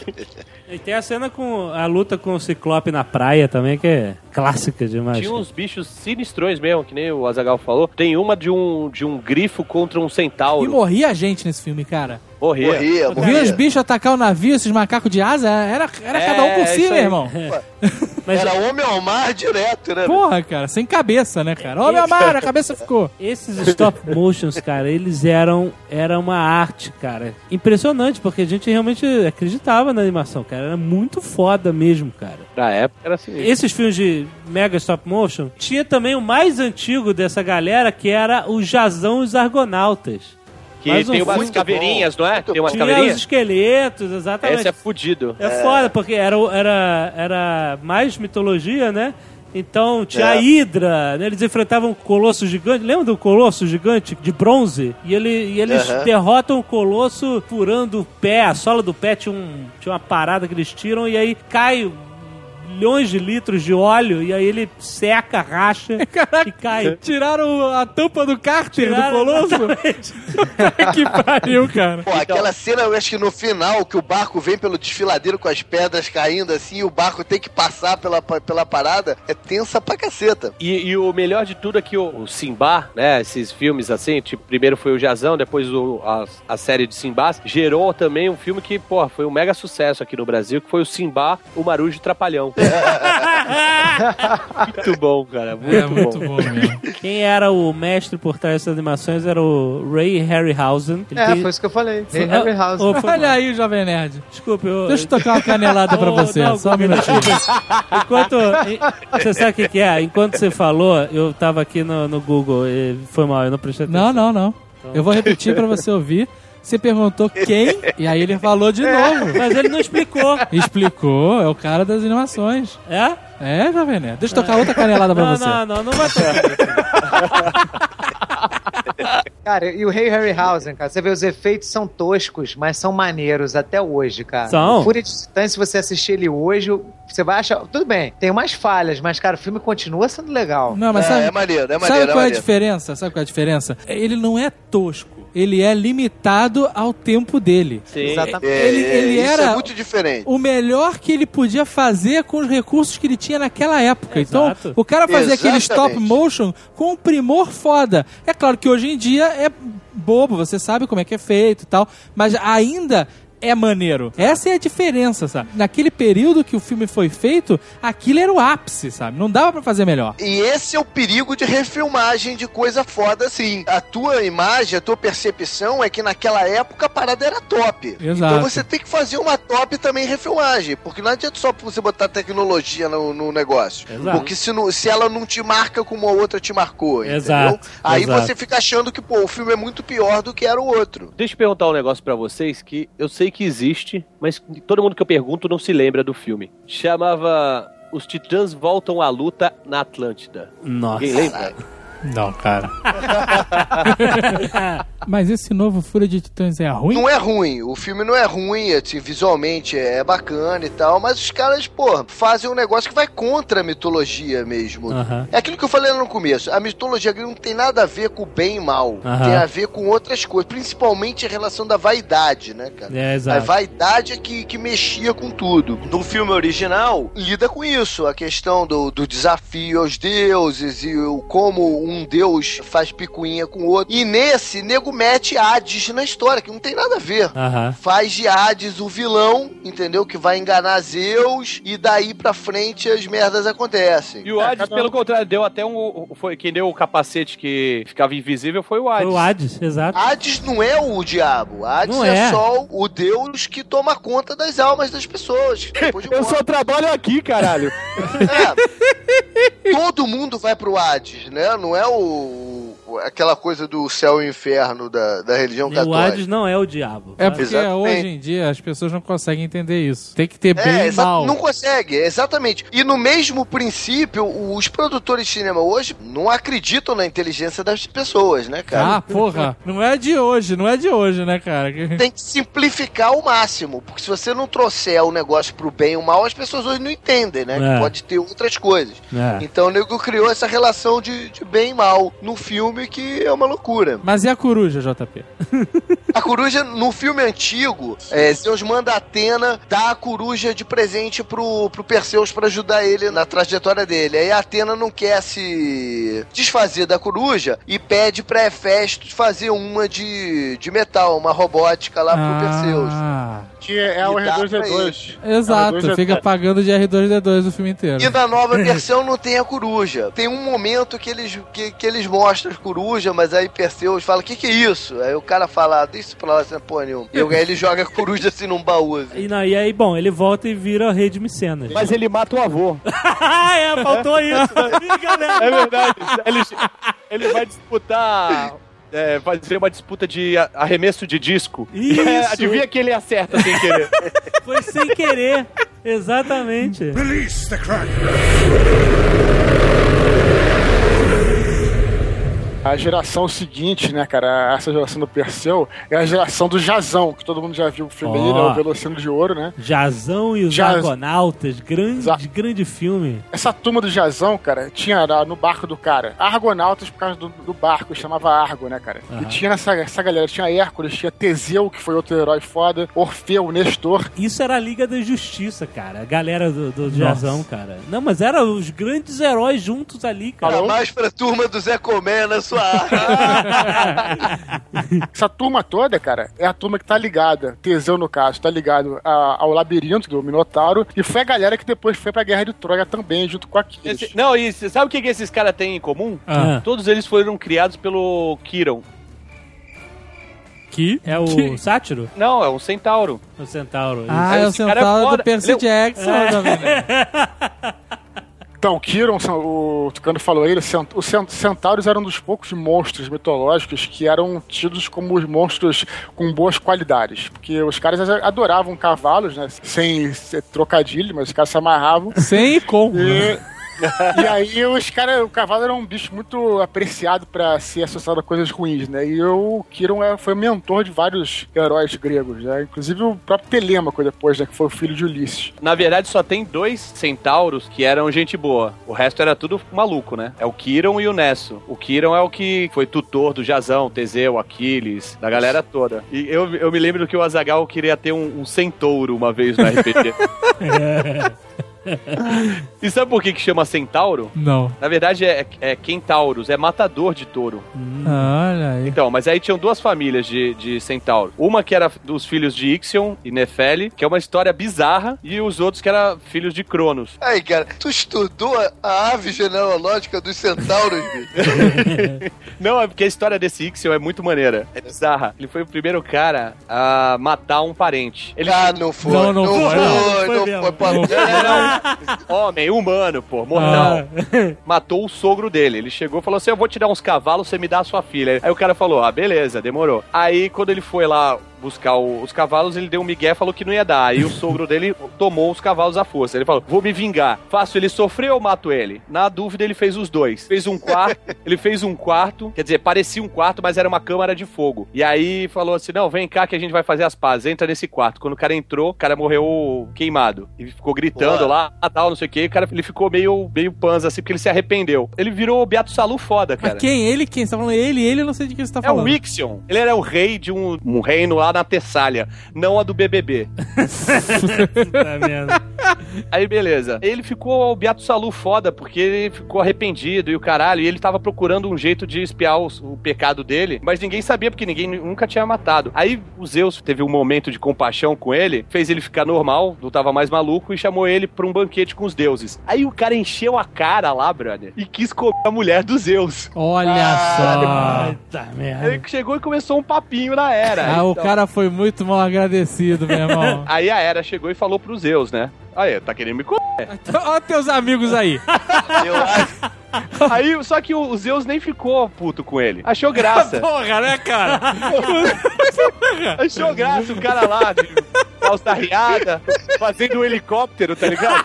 E tem a cena com a luta com o Ciclope na praia também, que é clássica demais. Tinha uns bichos sinistrões mesmo, que nem o Azaghal falou. Tem uma de um, de um grifo contra um E centauro. morria a gente nesse filme, cara. Morria. Morria, Viu morria. os bichos atacar o navio, esses macacos de asa? Era, era É, cada um por si, isso meu aí. irmão. Mas Era homem ao mar direto, né? Porra, cara, sem cabeça, né, cara? Ô, meu amar, a cabeça ficou. esses stop motions, cara, eles eram era uma arte, cara. Impressionante, porque a gente realmente acreditava na animação, cara. Era muito foda mesmo, cara. Na época era assim. Esses filmes de mega stop motion, tinha também o mais antigo dessa galera, que era o Jazão e os Argonautas. Que Mas um tem umas muito caveirinhas, não é? Tem umas Tinha os caveirinhas? esqueletos, exatamente. Esse é fudido. É foda, porque era, era, era mais mitologia, né? Então tinha É. a Hidra, né? Eles enfrentavam um colosso gigante. Lembra do colosso gigante de bronze? E, ele, e eles Aham. derrotam o colosso furando o pé, a sola do pé tinha, um, tinha uma parada que eles tiram e aí cai milhões de litros de óleo e aí ele seca, racha e cai. Tiraram a tampa do cárter Tiraram, do Colosso? exatamente. Que pariu, cara. Pô, aquela cena, eu acho que no final, que o barco vem pelo desfiladeiro com as pedras caindo assim, e o barco tem que passar pela, pela parada, é tensa pra caceta. E, e o melhor de tudo é que o, o Simba, né, esses filmes assim, tipo, primeiro foi o Jazão, depois o, a, a série de Simbás, gerou também um filme que, pô, foi um mega sucesso aqui no Brasil, que foi o Simba, o Marujo Trapalhão. Muito bom, cara, muito, É muito bom. bom mesmo. Quem era o mestre por trás dessas animações era o Ray Harryhausen. Ele É, tem- foi isso que eu falei. Rei Ah, Harryhausen. oh, foi Olha mal. aí, Jovem Nerd. Desculpe, eu... Deixa eu tocar uma canelada pra Oh, você, não, só um Guga, minutinho. desculpa. Enquanto. em- Você sabe o que, que é? Enquanto você falou, eu tava aqui no, no Google e foi mal, eu não prestei atenção. Não, não, não. Eu vou repetir pra você ouvir. Você perguntou quem, e aí ele falou de novo. Mas ele não explicou. Explicou, é o cara das animações. É? É, Jovem Nerd. Deixa eu tocar outra canelada pra Não, você. não, não, não vai tocar. Cara, e o Ray Harryhausen, cara, você vê, os efeitos são toscos, mas são maneiros até hoje, cara. São. O Fúria de Titãs, se você assistir ele hoje, você vai achar... Tudo bem, tem umas falhas, mas, cara, o filme continua sendo legal. Não, mas É, sabe, é maneiro, é maneiro, sabe é qual é a maneiro. diferença? Sabe qual é a diferença? Ele não é tosco. Ele é limitado ao tempo dele. Sim. Exatamente. É, Ele- é, ele isso era- é muito diferente. O melhor que ele podia fazer com os recursos que ele tinha naquela época. Exato. Então, o cara fazia aquele Exatamente. stop motion com um primor foda. É claro que hoje em dia é bobo, você sabe como é que é feito e tal, mas ainda é maneiro. Essa é a diferença, sabe? Naquele período que o filme foi feito, aquilo era o ápice, sabe? Não dava pra fazer melhor. E esse é o perigo de refilmagem de coisa foda assim. A tua imagem, a tua percepção é que naquela época a parada era top. Exato. Então você tem que fazer uma top também refilmagem. Porque não adianta só você botar tecnologia no, no negócio. Exato. Porque se, não- se ela não te marca como a outra te marcou, Exato, entendeu? Aí exato. você fica achando que, pô, o filme é muito pior do que era o outro. Deixa eu perguntar um negócio pra vocês que eu sei que existe, mas todo mundo que eu pergunto não se lembra do filme. Chamava Os Titãs Voltam à Luta na Atlântida. Nossa. Ninguém lembra? Não, cara. Mas esse novo Fúria de Titãs é ruim? Não é ruim, o filme não é ruim, assim, visualmente é bacana e tal, mas os caras, pô, fazem um negócio que vai contra a mitologia mesmo. Aham. É aquilo que eu falei lá no começo, a mitologia grega não tem nada a ver com o bem e mal, Aham. tem a ver com outras coisas, principalmente a relação da vaidade, né, cara? É, A exato. vaidade é que, que mexia com tudo. No filme original, lida com isso, a questão do, do desafio aos deuses e o, como um deus faz picuinha com o outro. E nesse, nego mete Hades na história, que não tem nada a ver. Aham. Faz de Hades o vilão, entendeu? Que vai enganar Zeus e daí pra frente as merdas acontecem. E o Hades, pelo contrário, deu até um... Foi, quem deu o capacete que ficava invisível foi o Hades. Foi o Hades, exato. Hades não é o diabo. Hades Não é. é. só o deus que toma conta das almas das pessoas. Depois de Eu morte. só trabalho aqui, caralho. É. Todo mundo vai pro Hades, né? Não é o aquela coisa do céu e inferno da, da religião E o católica. Hades não é o diabo. É porque Exatamente. hoje em dia as pessoas não conseguem entender isso. Tem que ter bem É, e exa- mal. não consegue, exatamente. E no mesmo princípio, os produtores de cinema hoje não acreditam na inteligência das pessoas, né, cara? Ah, porra. Não é de hoje, não é de hoje, né, cara? Tem que simplificar ao máximo, porque se você não trouxer o negócio pro bem ou mal, as pessoas hoje não entendem, né? É. Que pode ter outras coisas. É. Então o nego criou essa relação de, de bem e mal no filme, que é uma loucura. Mas e a coruja, J P? A coruja, no filme antigo, é, Zeus manda a Atena dar a coruja de presente pro, pro Perseus pra ajudar ele na trajetória dele. Aí a Atena não quer se desfazer da coruja e pede pra Hefesto fazer uma de, de metal, uma robótica lá pro Perseus. Ah, Que é o E dá R dois D pra dois. exato. R dois D dois. Fica pagando de R dois D dois o filme inteiro. E na nova versão não tem a coruja. Tem um momento que eles, que, que eles mostram a coruja, mas aí Perseus fala, o que que é isso? Aí o cara fala, ah, deixa isso pra lá, sem porra nenhuma. E aí ele joga a coruja assim num baú. Assim. E, não, e aí, bom, ele volta e vira rei de Micenas. Mas ele mata o avô. Ah, é, faltou isso. Ih, galera. É verdade. Ele, ele vai disputar... É, vai ser uma disputa de a- arremesso de disco. Isso. É, adivinha que ele acerta sem querer. Foi sem querer. Exatamente. Release the Kraken. A geração seguinte, né, cara, essa geração do Perseu, é a geração do Jazão, que todo mundo já viu o filme Ó. aí, né, o Velocino de Ouro, né? Jazão e os Jaz- Argonautas. Grande, Exato. grande filme. Essa turma do Jazão, cara, tinha lá no barco do cara Argonautas por causa do, do barco, chamava Argo, né, cara? Aham. E tinha essa, essa galera, tinha Hércules, tinha Teseu, que foi outro herói foda, Orfeu, Nestor. Isso era a Liga da Justiça, cara. A galera do, do Nossa. Jazão, cara. Não, mas eram os grandes heróis juntos ali, cara. Ainda mais pra turma do Zé Comé na sua arca. Essa turma toda, cara, é a turma que tá ligada, Teseu no caso, tá ligado a- ao labirinto do Minotauro, e foi a galera que depois foi pra Guerra de Troia também, junto com Aquiles. Esse- não, e cê sabe o que, que esses caras têm em comum? Ah. Todos eles foram criados pelo Kiron. Que? É o Que? Sátiro? Não, é um centauro. O Centauro. Ah, Esse é o cara é centauro foda. do Percy Ele é- Jackson, também, né? Então, o Kiron, o Tucano falou aí, cent- os cent- centauros eram um dos poucos monstros mitológicos que eram tidos como os monstros com boas qualidades. Porque os caras adoravam cavalos, né? Sem ser trocadilho, mas os caras se amarravam. Sem e com. E, E aí os caras, o cavalo era um bicho muito apreciado pra ser associado a coisas ruins, né? E o Quiron é, foi mentor de vários heróis gregos, né? Inclusive o próprio Telêmaco depois, né? Que foi o filho de Ulisses. Na verdade, só tem dois centauros que eram gente boa. O resto era tudo maluco, né? É o Quiron e o Nesso. O Quiron é o que foi tutor do Jasão, Teseu, Aquiles, da galera toda. E eu, eu me lembro que o Azaghal queria ter um, um centauro uma vez no R P G. E sabe por que que chama centauro? Não. Na verdade é, é Kentauros, é matador de touro. Hum. Olha aí. Então, mas aí tinham duas famílias de, de centauro. Uma que era dos filhos de Ixion e Nefeli, que é uma história bizarra, e os outros que eram filhos de Cronos. Aí, cara, tu estudou a, a árvore genealógica dos centauros, bicho? Não, é porque a história desse Ixion é muito maneira. É bizarra. Ele foi o primeiro cara a matar um parente. Ele Ah, não foi. Não, não não foi, foi. não. Não Foi foi. mesmo. Não foi. Não Não, era um homem, humano, pô, mortal. Ah. Matou o sogro dele. Ele chegou e falou assim: eu vou te dar uns cavalos, você me dá a sua filha. Aí o cara falou: ah, beleza, demorou. Aí quando ele foi lá buscar o, os cavalos, ele deu um migué e falou que não ia dar. Aí o sogro dele tomou os cavalos à força. Ele falou: vou me vingar. Faço ele sofrer ou mato ele? Na dúvida, ele fez os dois. Fez um quarto, ele fez um quarto, quer dizer, parecia um quarto, mas era uma câmara de fogo. E aí falou assim: não, vem cá que a gente vai fazer as pazes. Entra nesse quarto. Quando o cara entrou, o cara morreu queimado. E ficou gritando Boa. lá, tal, não sei o que. O cara, ele ficou meio, meio panza, assim, porque ele se arrependeu. Ele virou o Beato Salu foda, cara. Mas quem? Ele? Quem? Você tá falando ele? Ele? Eu não sei de quem você tá É falando. o Ixion. Ele era o rei de um, um reino lá na Tessália, não a do B B B. Tá vendo? Aí, beleza. Ele ficou o Beato Salu foda, porque ele ficou arrependido e o caralho, e ele tava procurando um jeito de espiar os, o pecado dele, mas ninguém sabia, porque ninguém nunca tinha matado. Aí o Zeus teve um momento de compaixão com ele, fez ele ficar normal, não tava mais maluco, e chamou ele pra um banquete com os deuses. Aí o cara encheu a cara lá, brother, e quis comer a mulher do Zeus. Olha só. Eita merda. Ele chegou e começou um papinho na Hera. Ah, o Então- cara foi muito mal agradecido, meu irmão. Aí a Hera chegou e falou pro Zeus, né? Aí, tá querendo me comer. Olha teus amigos aí. eu acho. Aí, só que o Zeus nem ficou puto com ele. Achou graça. Porra, né, cara? Achou graça o cara lá, de calça riada, fazendo um helicóptero, tá ligado?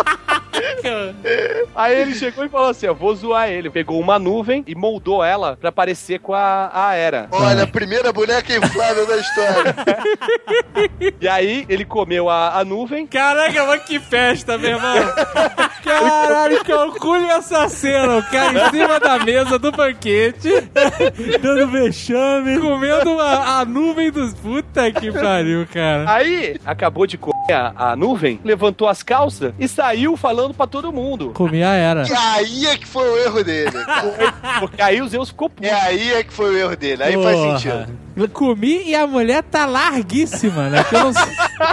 Aí ele chegou e falou assim, ó, vou zoar ele. Pegou uma nuvem e moldou ela pra parecer com a, a Hera. Olha, a primeira boneca inflável da história. E aí ele comeu a, a nuvem. Caraca, mas que festa, meu irmão. Caralho, calcule essa cena. O cara em cima da mesa do banquete, Dando vexame. comendo a, a nuvem dos... Puta que pariu, cara. Aí acabou de comer a, a nuvem, levantou as calças e saiu falando pra todo mundo. Comia era. E aí é que foi o erro dele. Porque aí o Zeus ficou puto. É aí é que foi o erro dele. Aí faz Porra. sentido. Comi e a mulher tá larguíssima, né? Que eu não sei.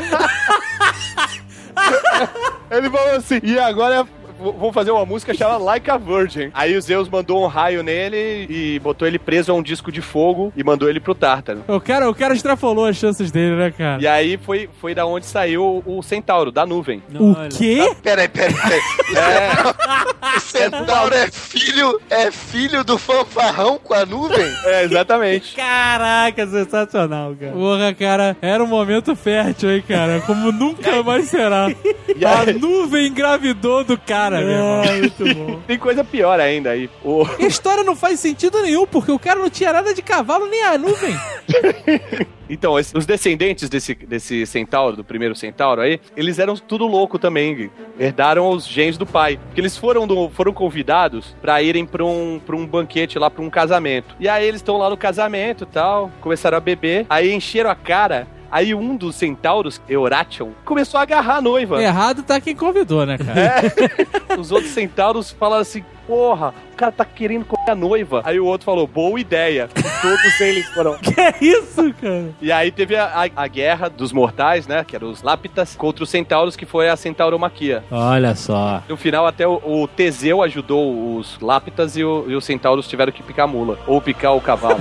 Ele falou assim, e agora vou fazer uma música chamada Like a Virgin. Aí o Zeus mandou um raio nele e botou ele preso a um disco de fogo e mandou ele pro Tártaro. O cara, o cara extrapolou as chances dele, né, cara? E aí foi, foi da onde saiu o centauro, da nuvem. O Olha. quê? Peraí, peraí, peraí. É, O centauro é filho, é filho do fanfarrão com a nuvem? é exatamente. Caraca, sensacional, cara. Porra, cara, era um momento fértil, hein, cara? Como nunca mais será. E A aí, nuvem engravidou do cara, meu irmão. É, muito bom. tem coisa pior ainda aí. O... E a história não faz sentido nenhum, porque o cara não tinha nada de cavalo nem a nuvem. Então, esse- os descendentes desse, desse centauro, do primeiro centauro aí, eles eram tudo louco também, Gui. Herdaram os genes do pai. Porque eles foram, do- foram convidados pra irem pra um, pra um banquete lá, pra um casamento. E aí eles estão lá no casamento e tal, começaram a beber, aí encheram a cara. Aí um dos centauros, Euration, começou a agarrar a noiva. Errado tá quem convidou, né, cara? É. Os outros centauros falaram assim, porra, o cara tá querendo comer a noiva. Aí o outro falou, boa ideia. E todos eles foram... Que é isso, cara? E aí teve a, a, a guerra dos mortais, né, que eram os Lápitas, contra os centauros, que foi a Centauromaquia. Olha só. No final, até o, o Teseu ajudou os Lápitas e, o- e os centauros tiveram que picar a mula. Ou picar o cavalo.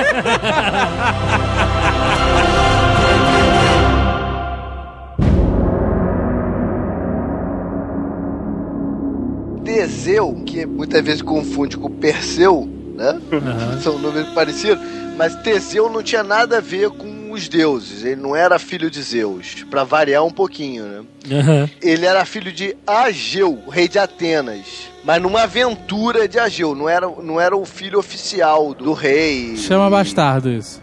Teseu, que muitas vezes confunde com Perseu, né? São nomes parecidos, mas Teseu não tinha nada a ver com com os deuses. Ele não era filho de Zeus, pra variar um pouquinho, né? Uhum. Ele era filho de Ageu, rei de Atenas. Mas numa aventura de Ageu, não era, não era o filho oficial do rei. Chama e... bastardo isso.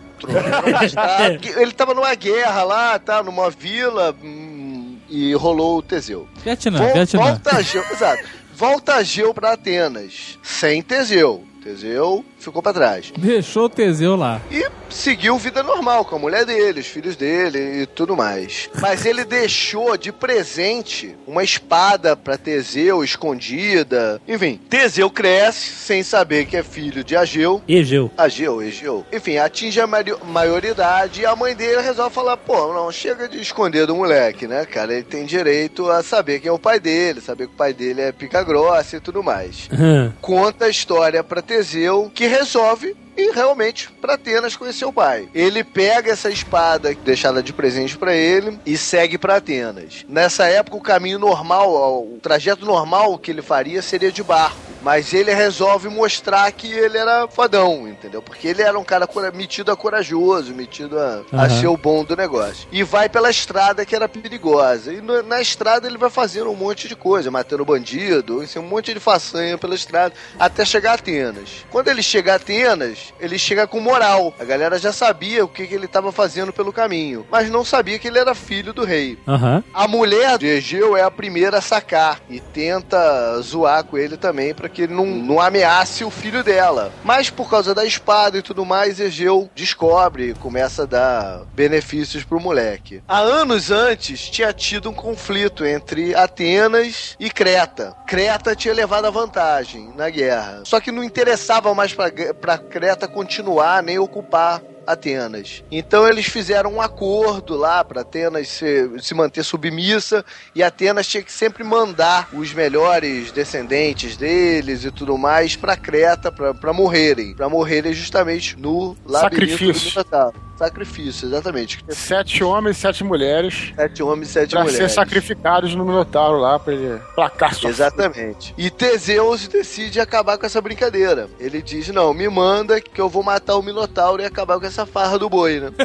Ele tava numa guerra lá, tá? Numa vila hum, e rolou o Teseu. Vietnã, Vol- Vietnã. Volta Ageu, exato. Volta Ageu pra Atenas, sem Teseu. Teseu ficou pra trás. Deixou o Teseu lá. E seguiu vida normal com a mulher dele, os filhos dele e tudo mais. Mas ele deixou de presente uma espada pra Teseu escondida. Enfim, Teseu cresce sem saber que é filho de Ageu. Egeu. Ageu, Egeu. Enfim, atinge a mari- maioridade e a mãe dele resolve falar, pô, não, chega de esconder do moleque, né, cara? Ele tem direito a saber quem é o pai dele, saber que o pai dele é pica grossa e tudo mais. Uhum. Conta a história pra Teseu, que resolve ir realmente pra Atenas conhecer o pai. Ele pega essa espada deixada de presente pra ele e segue pra Atenas. Nessa época, o caminho normal, o trajeto normal que ele faria seria de barco. Mas ele resolve mostrar que ele era fodão, entendeu? Porque ele era um cara cora- metido a corajoso, metido a, a Uhum. ser o bom do negócio. E vai pela estrada que era perigosa. E no- na estrada ele vai fazendo um monte de coisa, matando bandido, assim, um monte de façanha pela estrada, até chegar a Atenas. Quando ele chega a Atenas, ele chega com moral. A galera já sabia o que, que ele estava fazendo pelo caminho, mas não sabia que ele era filho do rei. Aham. A mulher de Egeu é a primeira a sacar e tenta zoar com ele também para que ele não, não ameace o filho dela. Mas por causa da espada e tudo mais, Egeu descobre e começa a dar benefícios pro moleque. Há anos antes tinha tido um conflito entre Atenas e Creta. Creta tinha levado a vantagem na guerra. Só que não interessava mais pra, pra Creta continuar nem ocupar Atenas. Então eles fizeram um acordo lá para Atenas se, se manter submissa, e Atenas tinha que sempre mandar os melhores descendentes deles e tudo mais para Creta para morrerem, para morrerem justamente no labirinto do Sacrifício. Minotauro. Sacrifício, exatamente. Sete homens e sete mulheres Sete homens e sete pra mulheres. ser sacrificados no Minotauro lá, pra ele placar sua Exatamente. E Teseus decide acabar com essa brincadeira. Ele diz, não, me manda que eu vou matar o Minotauro e acabar com essa farra do boi, né?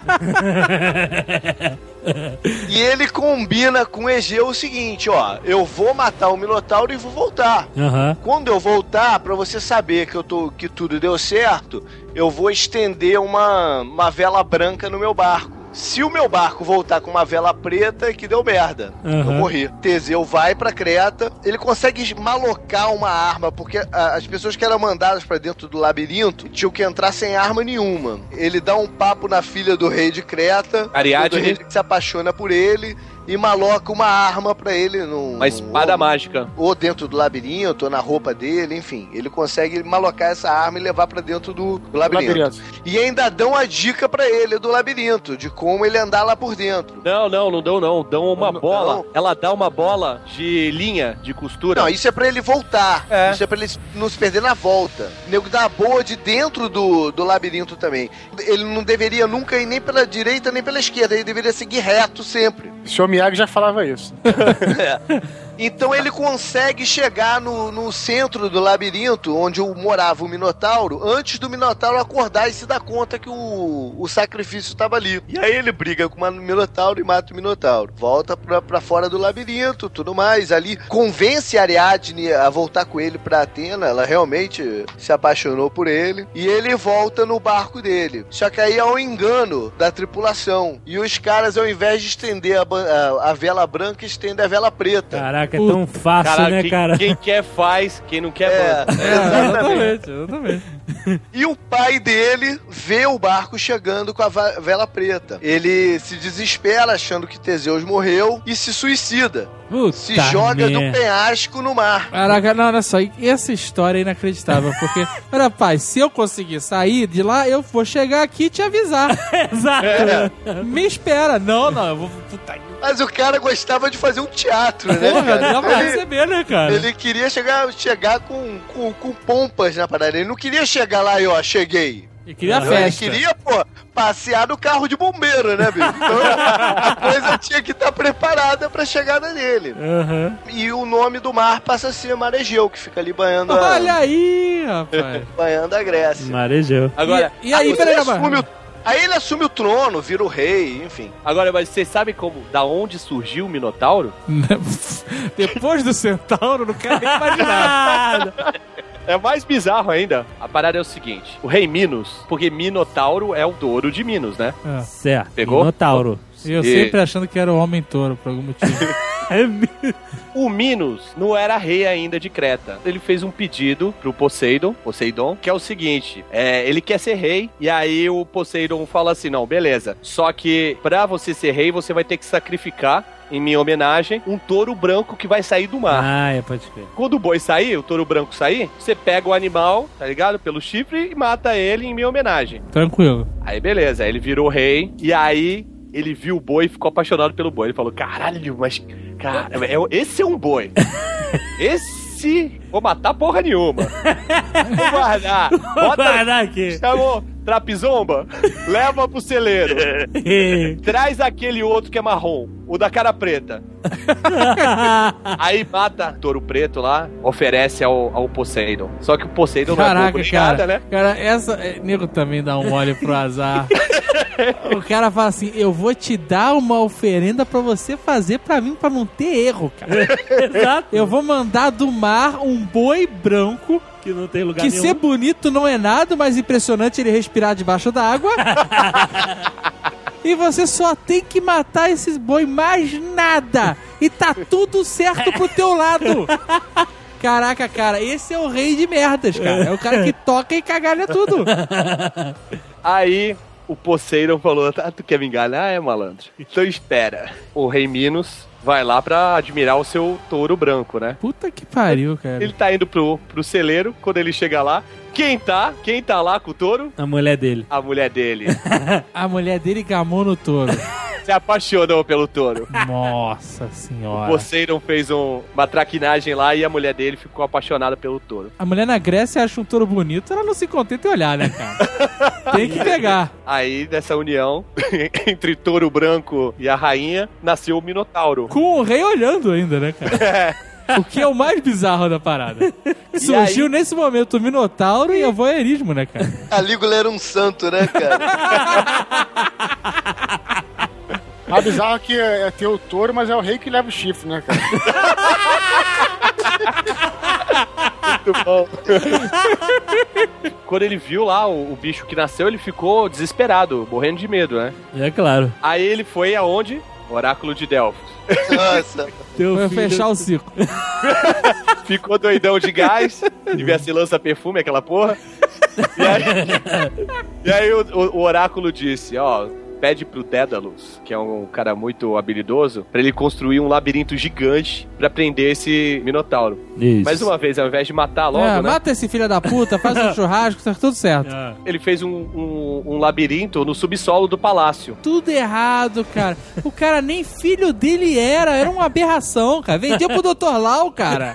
E ele combina com Egeu o seguinte, ó, eu vou matar o Minotauro e vou voltar. Aham. Quando eu voltar, pra você saber que, eu tô, que tudo deu certo, eu vou estender uma, uma vela branca no meu barco. Se o meu barco voltar com uma vela preta, que deu merda. Uhum. Eu morri. Teseu vai pra Creta, ele consegue malocar uma arma, porque a, as pessoas que eram mandadas pra dentro do labirinto tinham que entrar sem arma nenhuma. Ele dá um papo na filha do rei de Creta, Ariadne. o rei se apaixona por ele e maloca uma arma pra ele. Num, Uma espada ou, mágica. Ou dentro do labirinto, ou na roupa dele, enfim. Ele consegue malocar essa arma e levar pra dentro do, do labirinto. labirinto. E ainda dão a dica pra ele do labirinto, de como ele andar lá por dentro. Não, não, não dão não. Dão uma Não, bola. não. Ela dá uma bola de linha, de costura. Não, isso é pra ele voltar. É. Isso é pra ele não se perder na volta. O nego dá a boa de dentro do, do labirinto também. Ele não deveria nunca ir nem pela direita nem pela esquerda. Ele deveria seguir reto sempre. O senhor Miyagi já falava isso. Então ele consegue chegar no, no centro do labirinto, onde morava o Minotauro, antes do Minotauro acordar e se dar conta que o, o sacrifício estava ali. E aí ele briga com o Minotauro e mata o Minotauro. Volta pra, pra fora do labirinto, tudo mais. Ali convence a Ariadne a voltar com ele pra Atena. Ela realmente se apaixonou por ele. E ele volta no barco dele. Só que aí há um engano da tripulação. E os caras, ao invés de estender a, a, a vela branca, estendem a vela preta. Caraca, é tão fácil, Cara, né, quem, cara? quem quer faz, quem não quer É, manda. É, exatamente, exatamente. E o pai dele vê o barco chegando com a va- vela preta. Ele se desespera achando que Teseus morreu e se suicida. Puta Se joga do merda. penhasco no mar. Caraca, não, olha só, essa história é inacreditável, porque, olha, pai, se eu conseguir sair de lá, eu vou chegar aqui e te avisar. Exato. Me espera. Não, não, eu vou... Puta que... Mas o cara gostava de fazer um teatro, né? Porra, cara? dá pra Ele- receber, né, cara? Ele queria chegar, chegar com, com, com pompas na parada. Ele não queria chegar lá e, ó, cheguei. Ele queria a Aham. Ele festa. queria, pô, passear no carro de bombeiro, né, bicho? Então a coisa tinha que estar preparada pra chegada dele. Aham. E o nome do mar passa a ser Mar Egeu, que fica ali banhando, a, Olha aí, rapaz. banhando a Grécia. Marejeu. Agora, E, e aí, Você peraí, assume rapaz. o- Aí ele assume o trono, vira o rei, enfim. Agora, mas vocês sabem como, da onde surgiu o Minotauro? Depois do centauro, não quero nem imaginar. É mais bizarro ainda. A parada é o seguinte: o rei Minos, porque Minotauro é o touro de Minos, né? É. Certo. Pegou? Minotauro. Eu E- sempre achando que era o homem touro, por algum motivo. O Minos não era rei ainda de Creta. Ele fez um pedido pro Poseidon, Poseidon, que é o seguinte: é, ele quer ser rei, e aí o Poseidon fala assim: não, beleza. Só que pra você ser rei, você vai ter que sacrificar, em minha homenagem, um touro branco que vai sair do mar. Ah, é, pode crer. Quando o boi sair, o touro branco sair, você pega o animal, tá ligado? Pelo chifre e mata ele em minha homenagem. Tranquilo. Aí beleza, aí ele virou rei, e aí ele viu o boi e ficou apaixonado pelo boi. Ele falou: caralho, mas. Cara, é- esse é um boi. Esse. Vou matar porra nenhuma. Vou guardar. Vou Bota. guardar aqui. Chamou Trapizomba, leva pro celeiro. Traz aquele outro que é marrom, o da cara preta. Aí mata o touro preto lá, oferece ao, ao Poseidon. Só que o Poseidon não é Caraca, bobo nem nada, cara. né? Cara, essa. é, Nego também dá um mole pro azar. O cara fala assim: eu vou te dar uma oferenda pra você fazer pra mim, pra não ter erro, cara. Exato. Eu vou mandar do mar um boi branco. Que não tem lugar Que nenhum. ser bonito não é nada, mas impressionante ele respirar debaixo d'água. E você só tem que matar esses boi, mais nada. E tá tudo certo pro teu lado. Caraca, cara, esse é o rei de merdas, cara. É o cara que toca e cagalha tudo. Aí o Poseidon falou: tá, tu quer me enganar, é, malandro? Então espera. O rei Minos vai lá pra admirar o seu touro branco, né? Puta que pariu, cara. Ele tá indo pro, pro celeiro. Quando ele chega lá, quem tá? Quem tá lá com o touro? A mulher dele. A mulher dele. A mulher dele gamou no touro. Se apaixonou pelo touro. Nossa O senhora. Poseidon fez um, uma traquinagem lá e a mulher dele ficou apaixonada pelo touro. A mulher na Grécia acha um touro bonito, ela não se contenta em olhar, né, cara? Tem que pegar. Aí, dessa união entre touro branco e a rainha, nasceu o Minotauro. Com o rei olhando ainda, né, cara? O que é o mais bizarro da parada. Surgiu aí? nesse momento o Minotauro e o voyeurismo, né, cara? A Lígula era um santo, né, cara? A bizarro é que é, é ter o touro, mas é o rei que leva o chifre, né, cara? Muito bom. Quando ele viu lá o, o bicho que nasceu, ele ficou desesperado, morrendo de medo, né? É claro. Aí ele foi aonde? Oráculo de Delfos. Nossa. Teu Foi filho- fechar o ciclo. Ficou doidão de gás, devia ser lança-perfume, aquela porra. E aí, e aí o, o- o oráculo disse, ó, pede pro Dédalus, que é um cara muito habilidoso, pra ele construir um labirinto gigante pra prender esse Minotauro. Isso. Mais uma vez, ao invés de matar logo, É, né? mata esse filho da puta, faz um churrasco, tá tudo certo. Ah. Ele fez um, um, um labirinto no subsolo do palácio. Tudo errado, cara. O cara nem filho dele era, era uma aberração, cara. Vendeu pro doutor Lau, cara.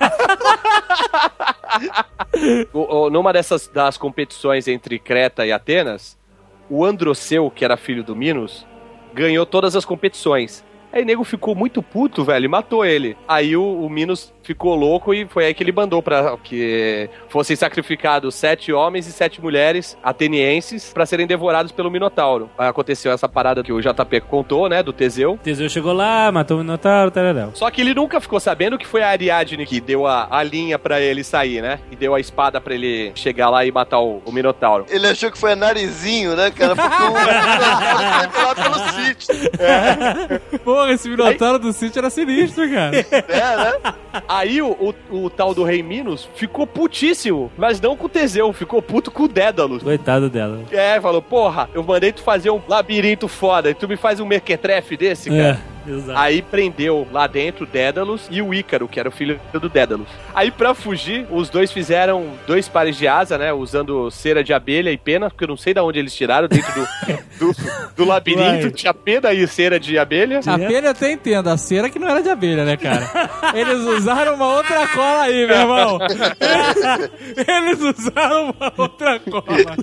O- o- numa dessas das competições entre Creta e Atenas, o Androceu, que era filho do Minos, ganhou todas as competições. Aí o nego ficou muito puto, velho, e matou ele. Aí o, o Minos ficou louco e foi aí que ele mandou pra que fossem sacrificados sete homens e sete mulheres atenienses pra serem devorados pelo Minotauro. Aí aconteceu essa parada que o J P contou, né, do Teseu. Teseu chegou lá, matou o Minotauro, tararau. Só que ele nunca ficou sabendo que foi a Ariadne que deu a, a linha pra ele sair, né? E deu a espada pra ele chegar lá e matar o, o Minotauro. Ele achou que foi a narizinho, né, cara? Porque o lá pelo sítio. Porra, esse Minotauro do sítio era sinistro, cara. É, né? Aí o, o, o tal do rei Minos ficou putíssimo, mas não com o Teseu, ficou puto com o Dédalus. Coitado dela. É, falou, porra, eu mandei tu fazer um labirinto foda e tu me faz um mequetrefe desse, cara. É, exato. Aí prendeu lá dentro Dédalus e o Ícaro, que era o filho do Dédalus. Aí pra fugir, os dois fizeram dois pares de asa, né, usando cera de abelha e pena, porque eu não sei de onde eles tiraram dentro do, do, do labirinto. Uai. Tinha pena e cera de abelha. A pena eu até entendo, a cera que não era de abelha, né, cara? Eles usaram uma outra cola aí, meu irmão. Eles usaram uma outra cola.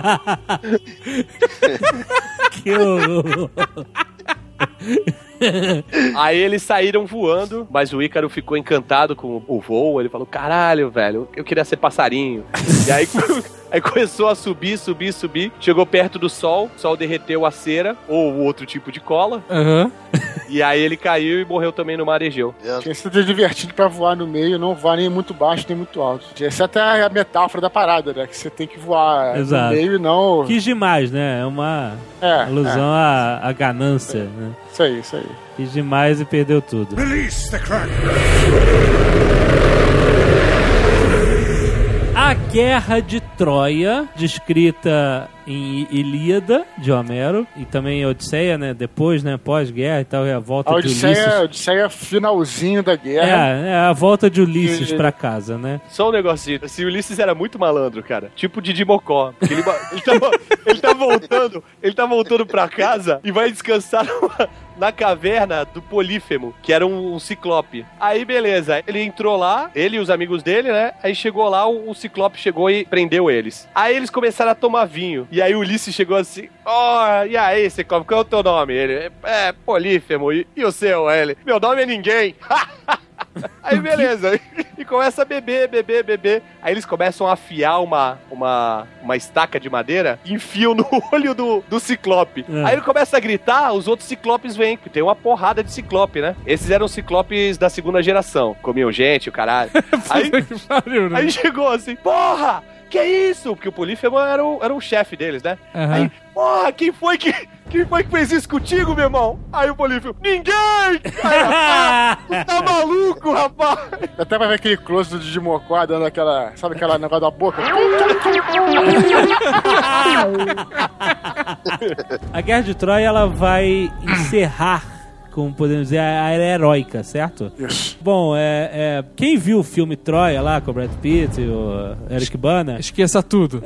Que horror. Aí eles saíram voando, mas o Ícaro ficou encantado com o voo. Ele falou, caralho, velho, eu queria ser passarinho. E aí Aí começou a subir, subir, subir. Chegou perto do sol, o sol derreteu a cera, ou outro tipo de cola. Aham. E aí ele caiu e morreu também no mar Egeu. Tinha sido divertido pra voar no meio, não voar nem muito baixo, nem muito alto. Essa é até a metáfora da parada, né? Que você tem que voar Exato. no meio e não... Quis demais, né? É uma É, alusão à, à ganância, né? Isso aí, isso aí. Quis demais e perdeu tudo. Release the Kraken. A Guerra de Troia, descrita em Ilíada, de Homero, e também Odisseia, né? Depois, né? Pós-guerra e tal, é a volta A de Ulisses. Odisseia, a Odisseia é finalzinho da guerra. É, é a volta de Ulisses E- pra casa, né? Só um negocinho. Esse Ulisses era muito malandro, cara. Tipo Didi Mocó. Porque Ele, ele, tá, ele tá voltando, ele tá voltando pra casa e vai descansar numa, na caverna do Polífemo, que era um, um ciclope. Aí, beleza. Ele entrou lá, ele e os amigos dele, né? Aí chegou lá, o, o ciclope chegou e prendeu eles. Aí eles começaram a tomar vinho. E aí o Ulisses chegou assim, ó, oh, e aí, ciclope, qual é o teu nome? Ele, é, Polífemo. E, e o seu? Ele, meu nome é ninguém. Aí beleza, e começa a beber, beber, beber. Aí eles começam a afiar uma, uma, uma estaca de madeira e enfiam no olho do, do ciclope. É. Aí ele começa a gritar, os outros ciclopes vêm, porque tem uma porrada de ciclope, né? Esses eram ciclopes da segunda geração, comiam gente, o caralho. Aí, aí chegou assim, porra! Que isso? Porque o Polífemo era o, era o chefe deles, né? Aham. Aí, porra, quem foi que, quem foi que fez isso contigo, meu irmão? Aí o Polífemo, ninguém! Aí, ah, tu tá maluco, rapaz? Até vai ver aquele close do Didi Mocó dando aquela... Sabe aquela negócio da boca? A Guerra de Troia, ela vai encerrar, como podemos dizer, a era heróica, certo? Isso. Bom, é, é, quem viu o filme Troia lá com o Brad Pitt e o Eric Bana, Esqueça tudo.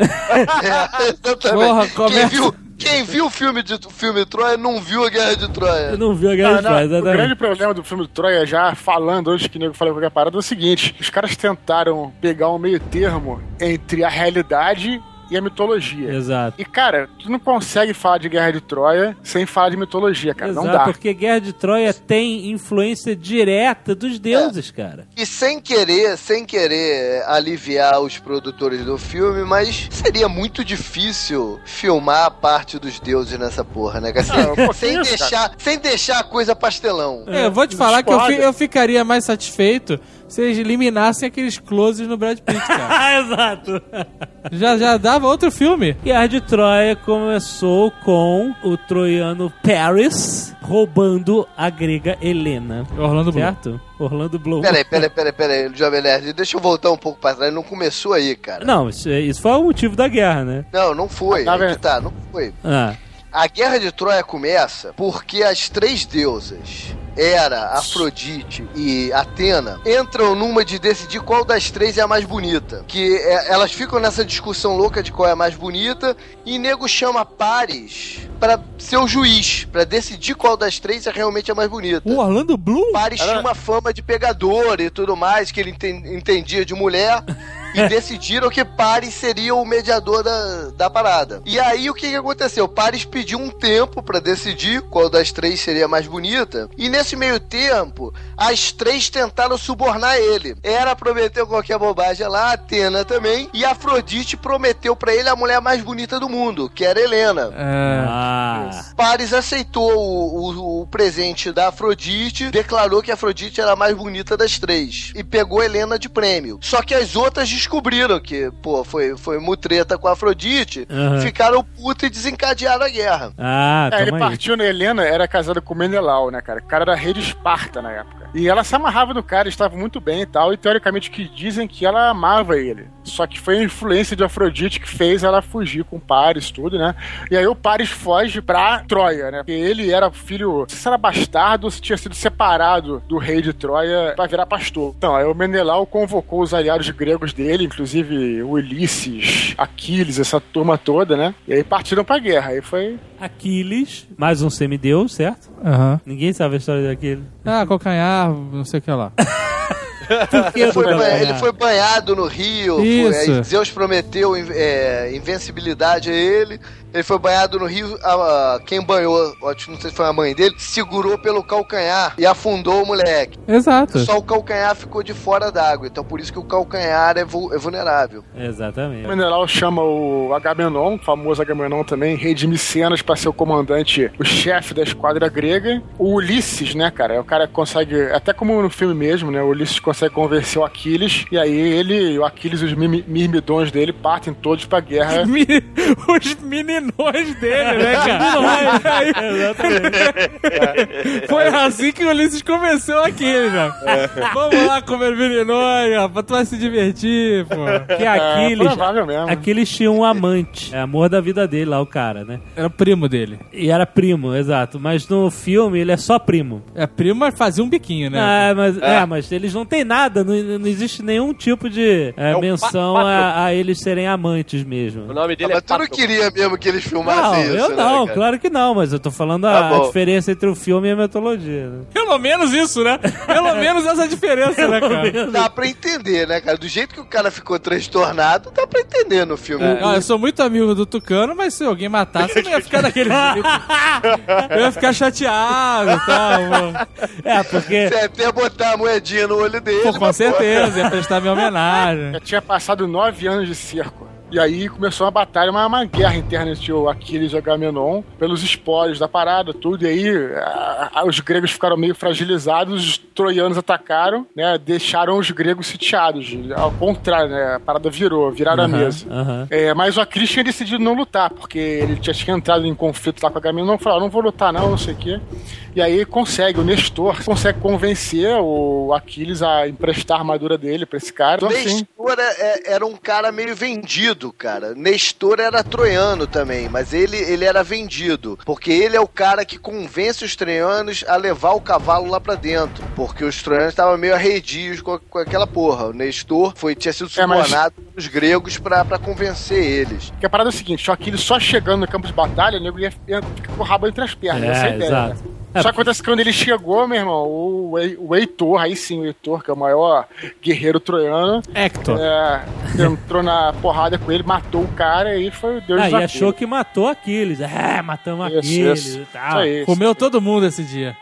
É, exatamente. Porra, quem, começa- viu, quem viu o filme de filme Troia não viu a Guerra de Troia. eu não vi a Guerra Ah, de não, Troia, o exatamente. grande problema do filme do Troia, já falando antes que o nego falou qualquer parada, é o seguinte: os caras tentaram pegar um meio termo entre a realidade e a mitologia. Exato. E, cara, tu não consegue falar de Guerra de Troia sem falar de mitologia, cara. Exato, Não dá. porque Guerra de Troia tem influência direta dos deuses, cara. E sem querer, sem querer aliviar os produtores do filme, mas seria muito difícil filmar a parte dos deuses nessa porra, né? Assim, Ah, um pouquinho, sem, cara. deixar, sem deixar a coisa pastelão. É, eu vou te falar que eu, fi- Foda. eu ficaria mais satisfeito se eles eliminassem aqueles closes no Brad Pitt, cara. Ah, exato. já, já dava outro filme. Guerra de Troia começou com o troiano Paris roubando a grega Helena. Orlando Bloom. Certo? Orlando Bloom. Peraí, peraí, peraí, peraí, Jovem Nerd, deixa eu voltar um pouco pra trás, não começou aí, cara. Não, isso, isso foi o motivo da guerra, né? Não, não foi, Tá aí que vendo? tá, não foi. Ah, A Guerra de Troia começa porque as três deusas, Hera, Afrodite e Atena, entram numa de decidir qual das três é a mais bonita. Que é, elas ficam nessa discussão louca de qual é a mais bonita e nego chama Paris pra ser o juiz, pra decidir qual das três é realmente a mais bonita. O Orlando Bloom? Paris tinha uma fama de pegador e tudo mais, que ele enten- entendia de mulher. E decidiram que Paris seria o mediador da, da parada. E aí o que, que aconteceu? Paris pediu um tempo pra decidir qual das três seria a mais bonita. E nesse meio tempo, as três tentaram subornar ele. Hera prometeu qualquer bobagem lá, Atena também. E Afrodite prometeu pra ele a mulher mais bonita do mundo, que era Helena. É. ah. Paris aceitou o, o- o presente da Afrodite, declarou que a Afrodite era a mais bonita das três e pegou Helena de prêmio. Só que as outras descobriram que, pô, foi, foi mutreta com a Afrodite, Uhum. ficaram putos e desencadearam a guerra. Ah, É, ele tamo aí. partiu na Helena, era casado com Menelau, né, cara? O cara era rei de Esparta na época. E ela se amarrava no cara, estava muito bem e tal, e teoricamente que dizem que ela amava ele. Só que foi a influência de Afrodite que fez ela fugir com Paris, tudo, né? E aí o Paris foge pra Troia, né? Porque ele era filho, não sei se era bastardo ou se tinha sido separado do rei de Troia pra virar pastor. Então, aí o Menelau convocou os aliados gregos dele, inclusive o Ulisses, Aquiles, essa turma toda, né? E aí partiram pra guerra. Aí foi... Aquiles, mais um semideus, certo? Aham. Ninguém sabe a história daquele. Ah, calcanhar, não sei o que lá. Por que Ele foi, do ba- calcanhar? ele foi banhado no rio, foi- Isso. aí Zeus prometeu é, invencibilidade a ele. Ele foi banhado no rio, a- a- quem banhou, acho que não sei se foi a mãe dele, segurou pelo calcanhar e afundou o moleque. Exato. Só o calcanhar ficou de fora d'água, então por isso que o calcanhar é, vu- é vulnerável. Exatamente. O Menelau chama o Agamenon, o famoso Agamenon também, rei de Micenas, pra ser o comandante, o chefe da esquadra grega. O Ulisses, né, cara, é o cara que consegue, até como no filme mesmo, né, o Ulisses consegue convencer o Aquiles, e aí ele, o Aquiles e os mimi- mirmidões dele partem todos pra guerra. Mi- Os meninões dele, né, cara? Exatamente. Foi assim que o Ulisses convenceu aqui, já. Vamos lá comer meninões, rapaz, tu vai se divertir, pô. Que É, Aquiles, provável mesmo. Aquiles tinha um amante. É amor da vida dele lá, o cara, né? Era o primo dele. E era primo, exato. Mas no filme ele é só primo. É primo, mas fazia um biquinho, né? Ah, mas, é. mas eles não têm nada, não, não existe nenhum tipo de é, É o menção Pato. a, a eles serem amantes mesmo. O nome Ah, dele mas é tu não Pato. queria mesmo que eles Não, filmassem isso, eu né, não, cara? claro que não, mas eu tô falando Tá a, bom. a diferença entre o filme e a mitologia. Né? Pelo menos isso, né? Pelo menos essa diferença, né, cara? Dá pra entender, né, cara? Do jeito que o cara ficou transtornado, dá pra entender no filme. Ah, eu sou muito amigo do Tucano, mas se alguém matasse, eu não ia ficar daquele jeito. Eu ia ficar chateado e tal. mano. É, porque... Você até botar a moedinha no olho dele. Pô, com mas, certeza, ia prestar minha homenagem. Já tinha passado nove anos de cerco. E aí começou uma batalha, uma, uma guerra interna entre o Aquiles e o Agamenon, pelos espólios da parada, tudo. E aí a- a- os gregos ficaram meio fragilizados, os troianos atacaram, né? Deixaram os gregos sitiados. Ao contrário, né? A parada virou, viraram Aham, a mesa. aham. É, mas o Aquiles tinha decidido não lutar, porque ele tinha, tinha entrado em conflito lá com o Agamenon, falou, ah, não vou lutar não, não sei o quê. E aí consegue, o Nestor consegue convencer o Aquiles a emprestar a armadura dele pra esse cara. Então, assim, Nestor é- era um cara meio vendido, cara. Nestor era troiano também, mas ele, ele era vendido. Porque ele é o cara que convence os troianos a levar o cavalo lá pra dentro. Porque os troianos estavam meio arredios com, com aquela porra. O Nestor foi, tinha sido É, mas- subornado pelos gregos pra, pra convencer eles. Porque a parada é o seguinte, o Aquiles só chegando no campo de batalha, o nego ia, ia ficar com o rabo entre as pernas, É, essa é a ideia. exato. Né? É, Só acontece que quando ele chegou, meu irmão, o, Hei- o Heitor, aí sim, o Heitor, que é o maior guerreiro troiano, Hector. é, entrou na porrada com ele, matou o cara e foi o Deus Aí dos achou Aquiles. que matou Aquiles. É, matamos Isso, Aquiles isso. e tal. Isso aí. Comeu todo mundo esse dia.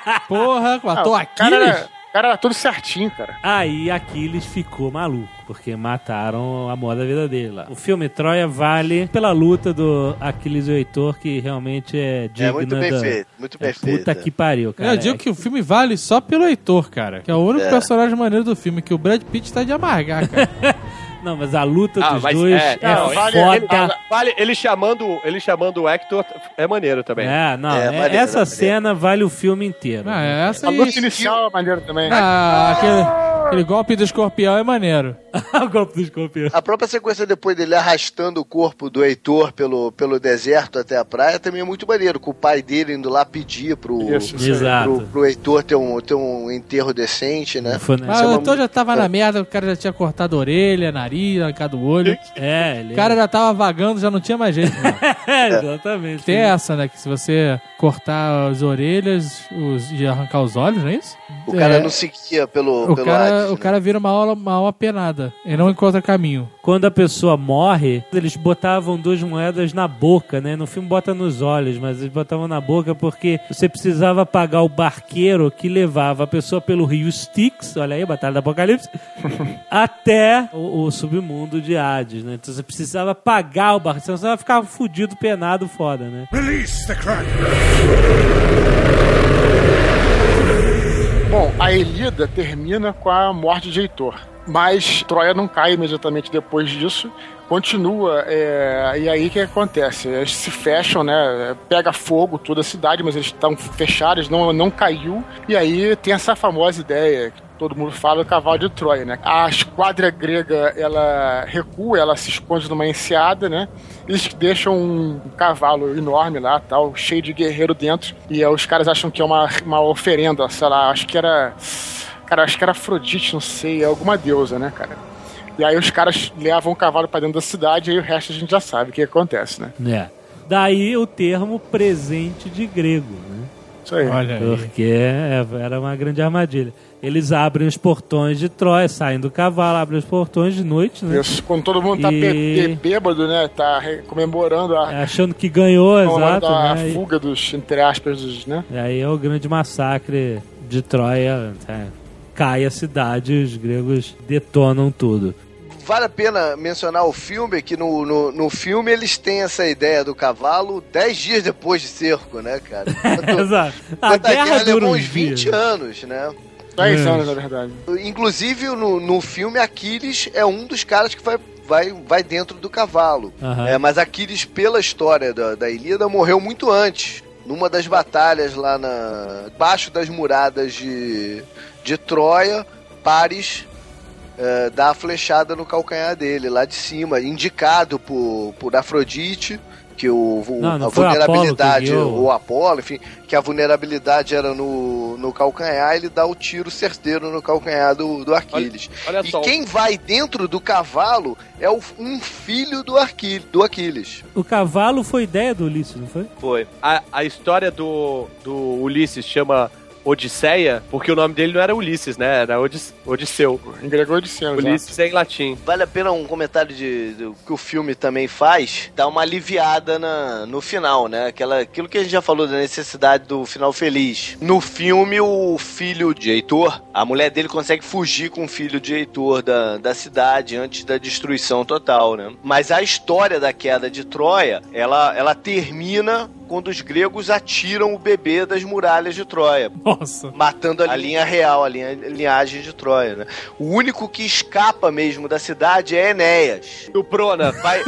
Porra, matou Ah, o cara Aquiles? era, o cara era tudo certinho, cara. Aí Aquiles ficou maluco, porque mataram a amor da vida dele lá. O filme Troia vale pela luta do Aquiles e o Heitor, que realmente é digna É muito bem da... feito, muito bem é, feito. Puta que pariu, cara. Eu digo que o filme vale só pelo Heitor, cara. Que é o único É. personagem maneiro do filme, que o Brad Pitt tá de amargar, cara. Não, mas a luta Ah, dos mas dois é- é, não, vale- foda. ele- Vale, ele chamando, ele chamando o Hector é maneiro também. É, não, É, é- maneiro, essa maneiro. cena vale o filme inteiro. Ah, é essa A aí. luta inicial é maneira também. Ah, aquele, aquele golpe do escorpião é maneiro. o golpe do escorpião. A própria sequência depois dele arrastando o corpo do Heitor pelo, pelo deserto até a praia também é muito maneiro, com o pai dele indo lá pedir pro, Isso, isso aí. Exato. pro, pro Heitor ter um, ter um enterro decente, né? Foi, né? Ah, Isso é o uma- Heitor já tava na merda, o cara já tinha cortado a orelha, nariz, arrancado o olho. É, ele O cara já tava vagando, já não tinha mais jeito. Não. é, exatamente. Tem essa, né? Que se você cortar as orelhas os, e arrancar os olhos, não é isso? O cara É, não seguia pelo, o pelo cara, Hades, o né? cara vira uma alma, uma alma penada. Ele não encontra caminho. Quando a pessoa morre, eles botavam duas moedas na boca, né? No filme bota nos olhos, mas eles botavam na boca porque você precisava pagar o barqueiro que levava a pessoa pelo rio Styx, olha aí, Batalha do Apocalipse, até o, o submundo de Hades, né? Então você precisava pagar o barqueiro, senão você ia ficar fudido, penado, foda, né? Bom, a Elida termina com a morte de Heitor. Mas Troia não cai imediatamente depois disso. Continua, é, e aí o que acontece? Eles se fecham, né? Pega fogo toda a cidade, mas eles estão fechados, não, não caiu. E aí tem essa famosa ideia que todo mundo fala do cavalo de Troia, né? A esquadra grega, ela recua, ela se esconde numa enseada, né? Eles deixam um cavalo enorme lá, tal, cheio de guerreiro dentro. E aí os caras acham que é uma, uma oferenda, sei lá, acho que era... Cara, acho que era Afrodite, não sei, é alguma deusa, né, cara? E aí os caras levam o cavalo pra dentro da cidade e aí o resto a gente já sabe o que acontece, né? É. Daí o termo presente de grego, né? Isso aí. Olha aí. Porque é, era uma grande armadilha. eles abrem os portões de Troia, saem do cavalo, abrem os portões de noite, né? Isso, quando todo mundo tá E- bê- bêbado, né? Tá re- comemorando a, Achando que ganhou, comemorando exato, a né? E- fuga dos, entre aspas, dos, né? E aí é o grande massacre de Troia. é, Cai a cidade e os gregos detonam tudo. Vale a pena mencionar o filme, que no, no, no filme eles têm essa ideia do cavalo dez dias depois de cerco, né, cara? Enquanto- Exato. A enquanto a guerra guerra dura levou uns uns vinte dias. anos, né? dez É. anos, na verdade. Inclusive, no, no filme, Aquiles é um dos caras que vai, vai, vai dentro do cavalo. Aham. É, mas Aquiles, pela história da, da Ilíada, morreu muito antes. Numa das batalhas lá na baixo das muradas de, de Troia, Paris é, dá a flechada no calcanhar dele, lá de cima, indicado por, por Afrodite, que o, o- Não, não a foi o Apolo vulnerabilidade, que guiou? ou Apolo, enfim, que a vulnerabilidade era no, no calcanhar, ele dá o tiro certeiro no calcanhar do, do Aquiles. Olha, olha E só. quem vai dentro do cavalo é o- um filho do, Arqui, do Aquiles. O cavalo foi ideia do Ulisses, não foi? Foi. A, a história do, do Ulisses chama Odisseia, porque o nome dele não era Ulisses, né? Era Odis, Odisseu. Em grego de cima, Ulisses é em latim. Vale a pena um comentário de, do que o filme também faz, dá uma aliviada na, no final, né? Aquela, aquilo que a gente já falou da necessidade do final feliz. No filme, o filho de Heitor, a mulher dele consegue fugir com o filho de Heitor da, da cidade antes da destruição total, né? Mas a história da queda de Troia, ela, ela termina quando os gregos atiram o bebê das muralhas de Troia. Nossa. Matando a linha real, a linha, linhagem de Troia, né? O único que escapa mesmo da cidade é Enéas. Do Prona. Vai...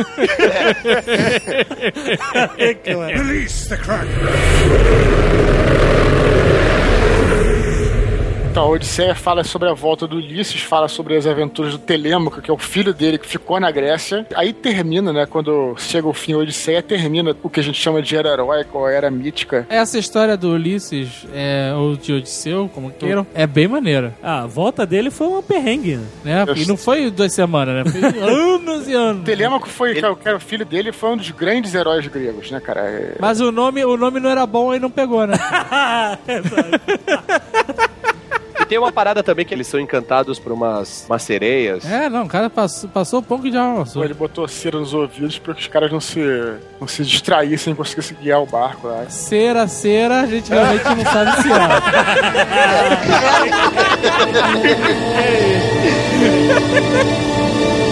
Então, a Odisseia fala sobre a volta do Ulisses, fala sobre as aventuras do Telêmaco, que é o filho dele que ficou na Grécia. Aí termina, né? Quando chega o fim, a Odisseia termina o que a gente chama de era heróica ou era mítica. Essa história do Ulisses, é, ou de Odisseu, como queiram, é bem maneira, Ah, a volta dele foi uma perrengue, né? né? E não foi duas semanas, né? Foi anos e anos. O Telêmaco foi, que era o filho dele, foi um dos grandes heróis gregos, né, cara? É- Mas o nome, o nome não era bom e não pegou, né? E tem uma parada também que eles são encantados por umas, umas sereias. É, não, o cara passou, passou o pão que já amassou. Ele botou cera nos ouvidos para que os caras não se, não se distraíssem e conseguissem guiar o barco lá. Cera, cera, a gente realmente não sabe se é.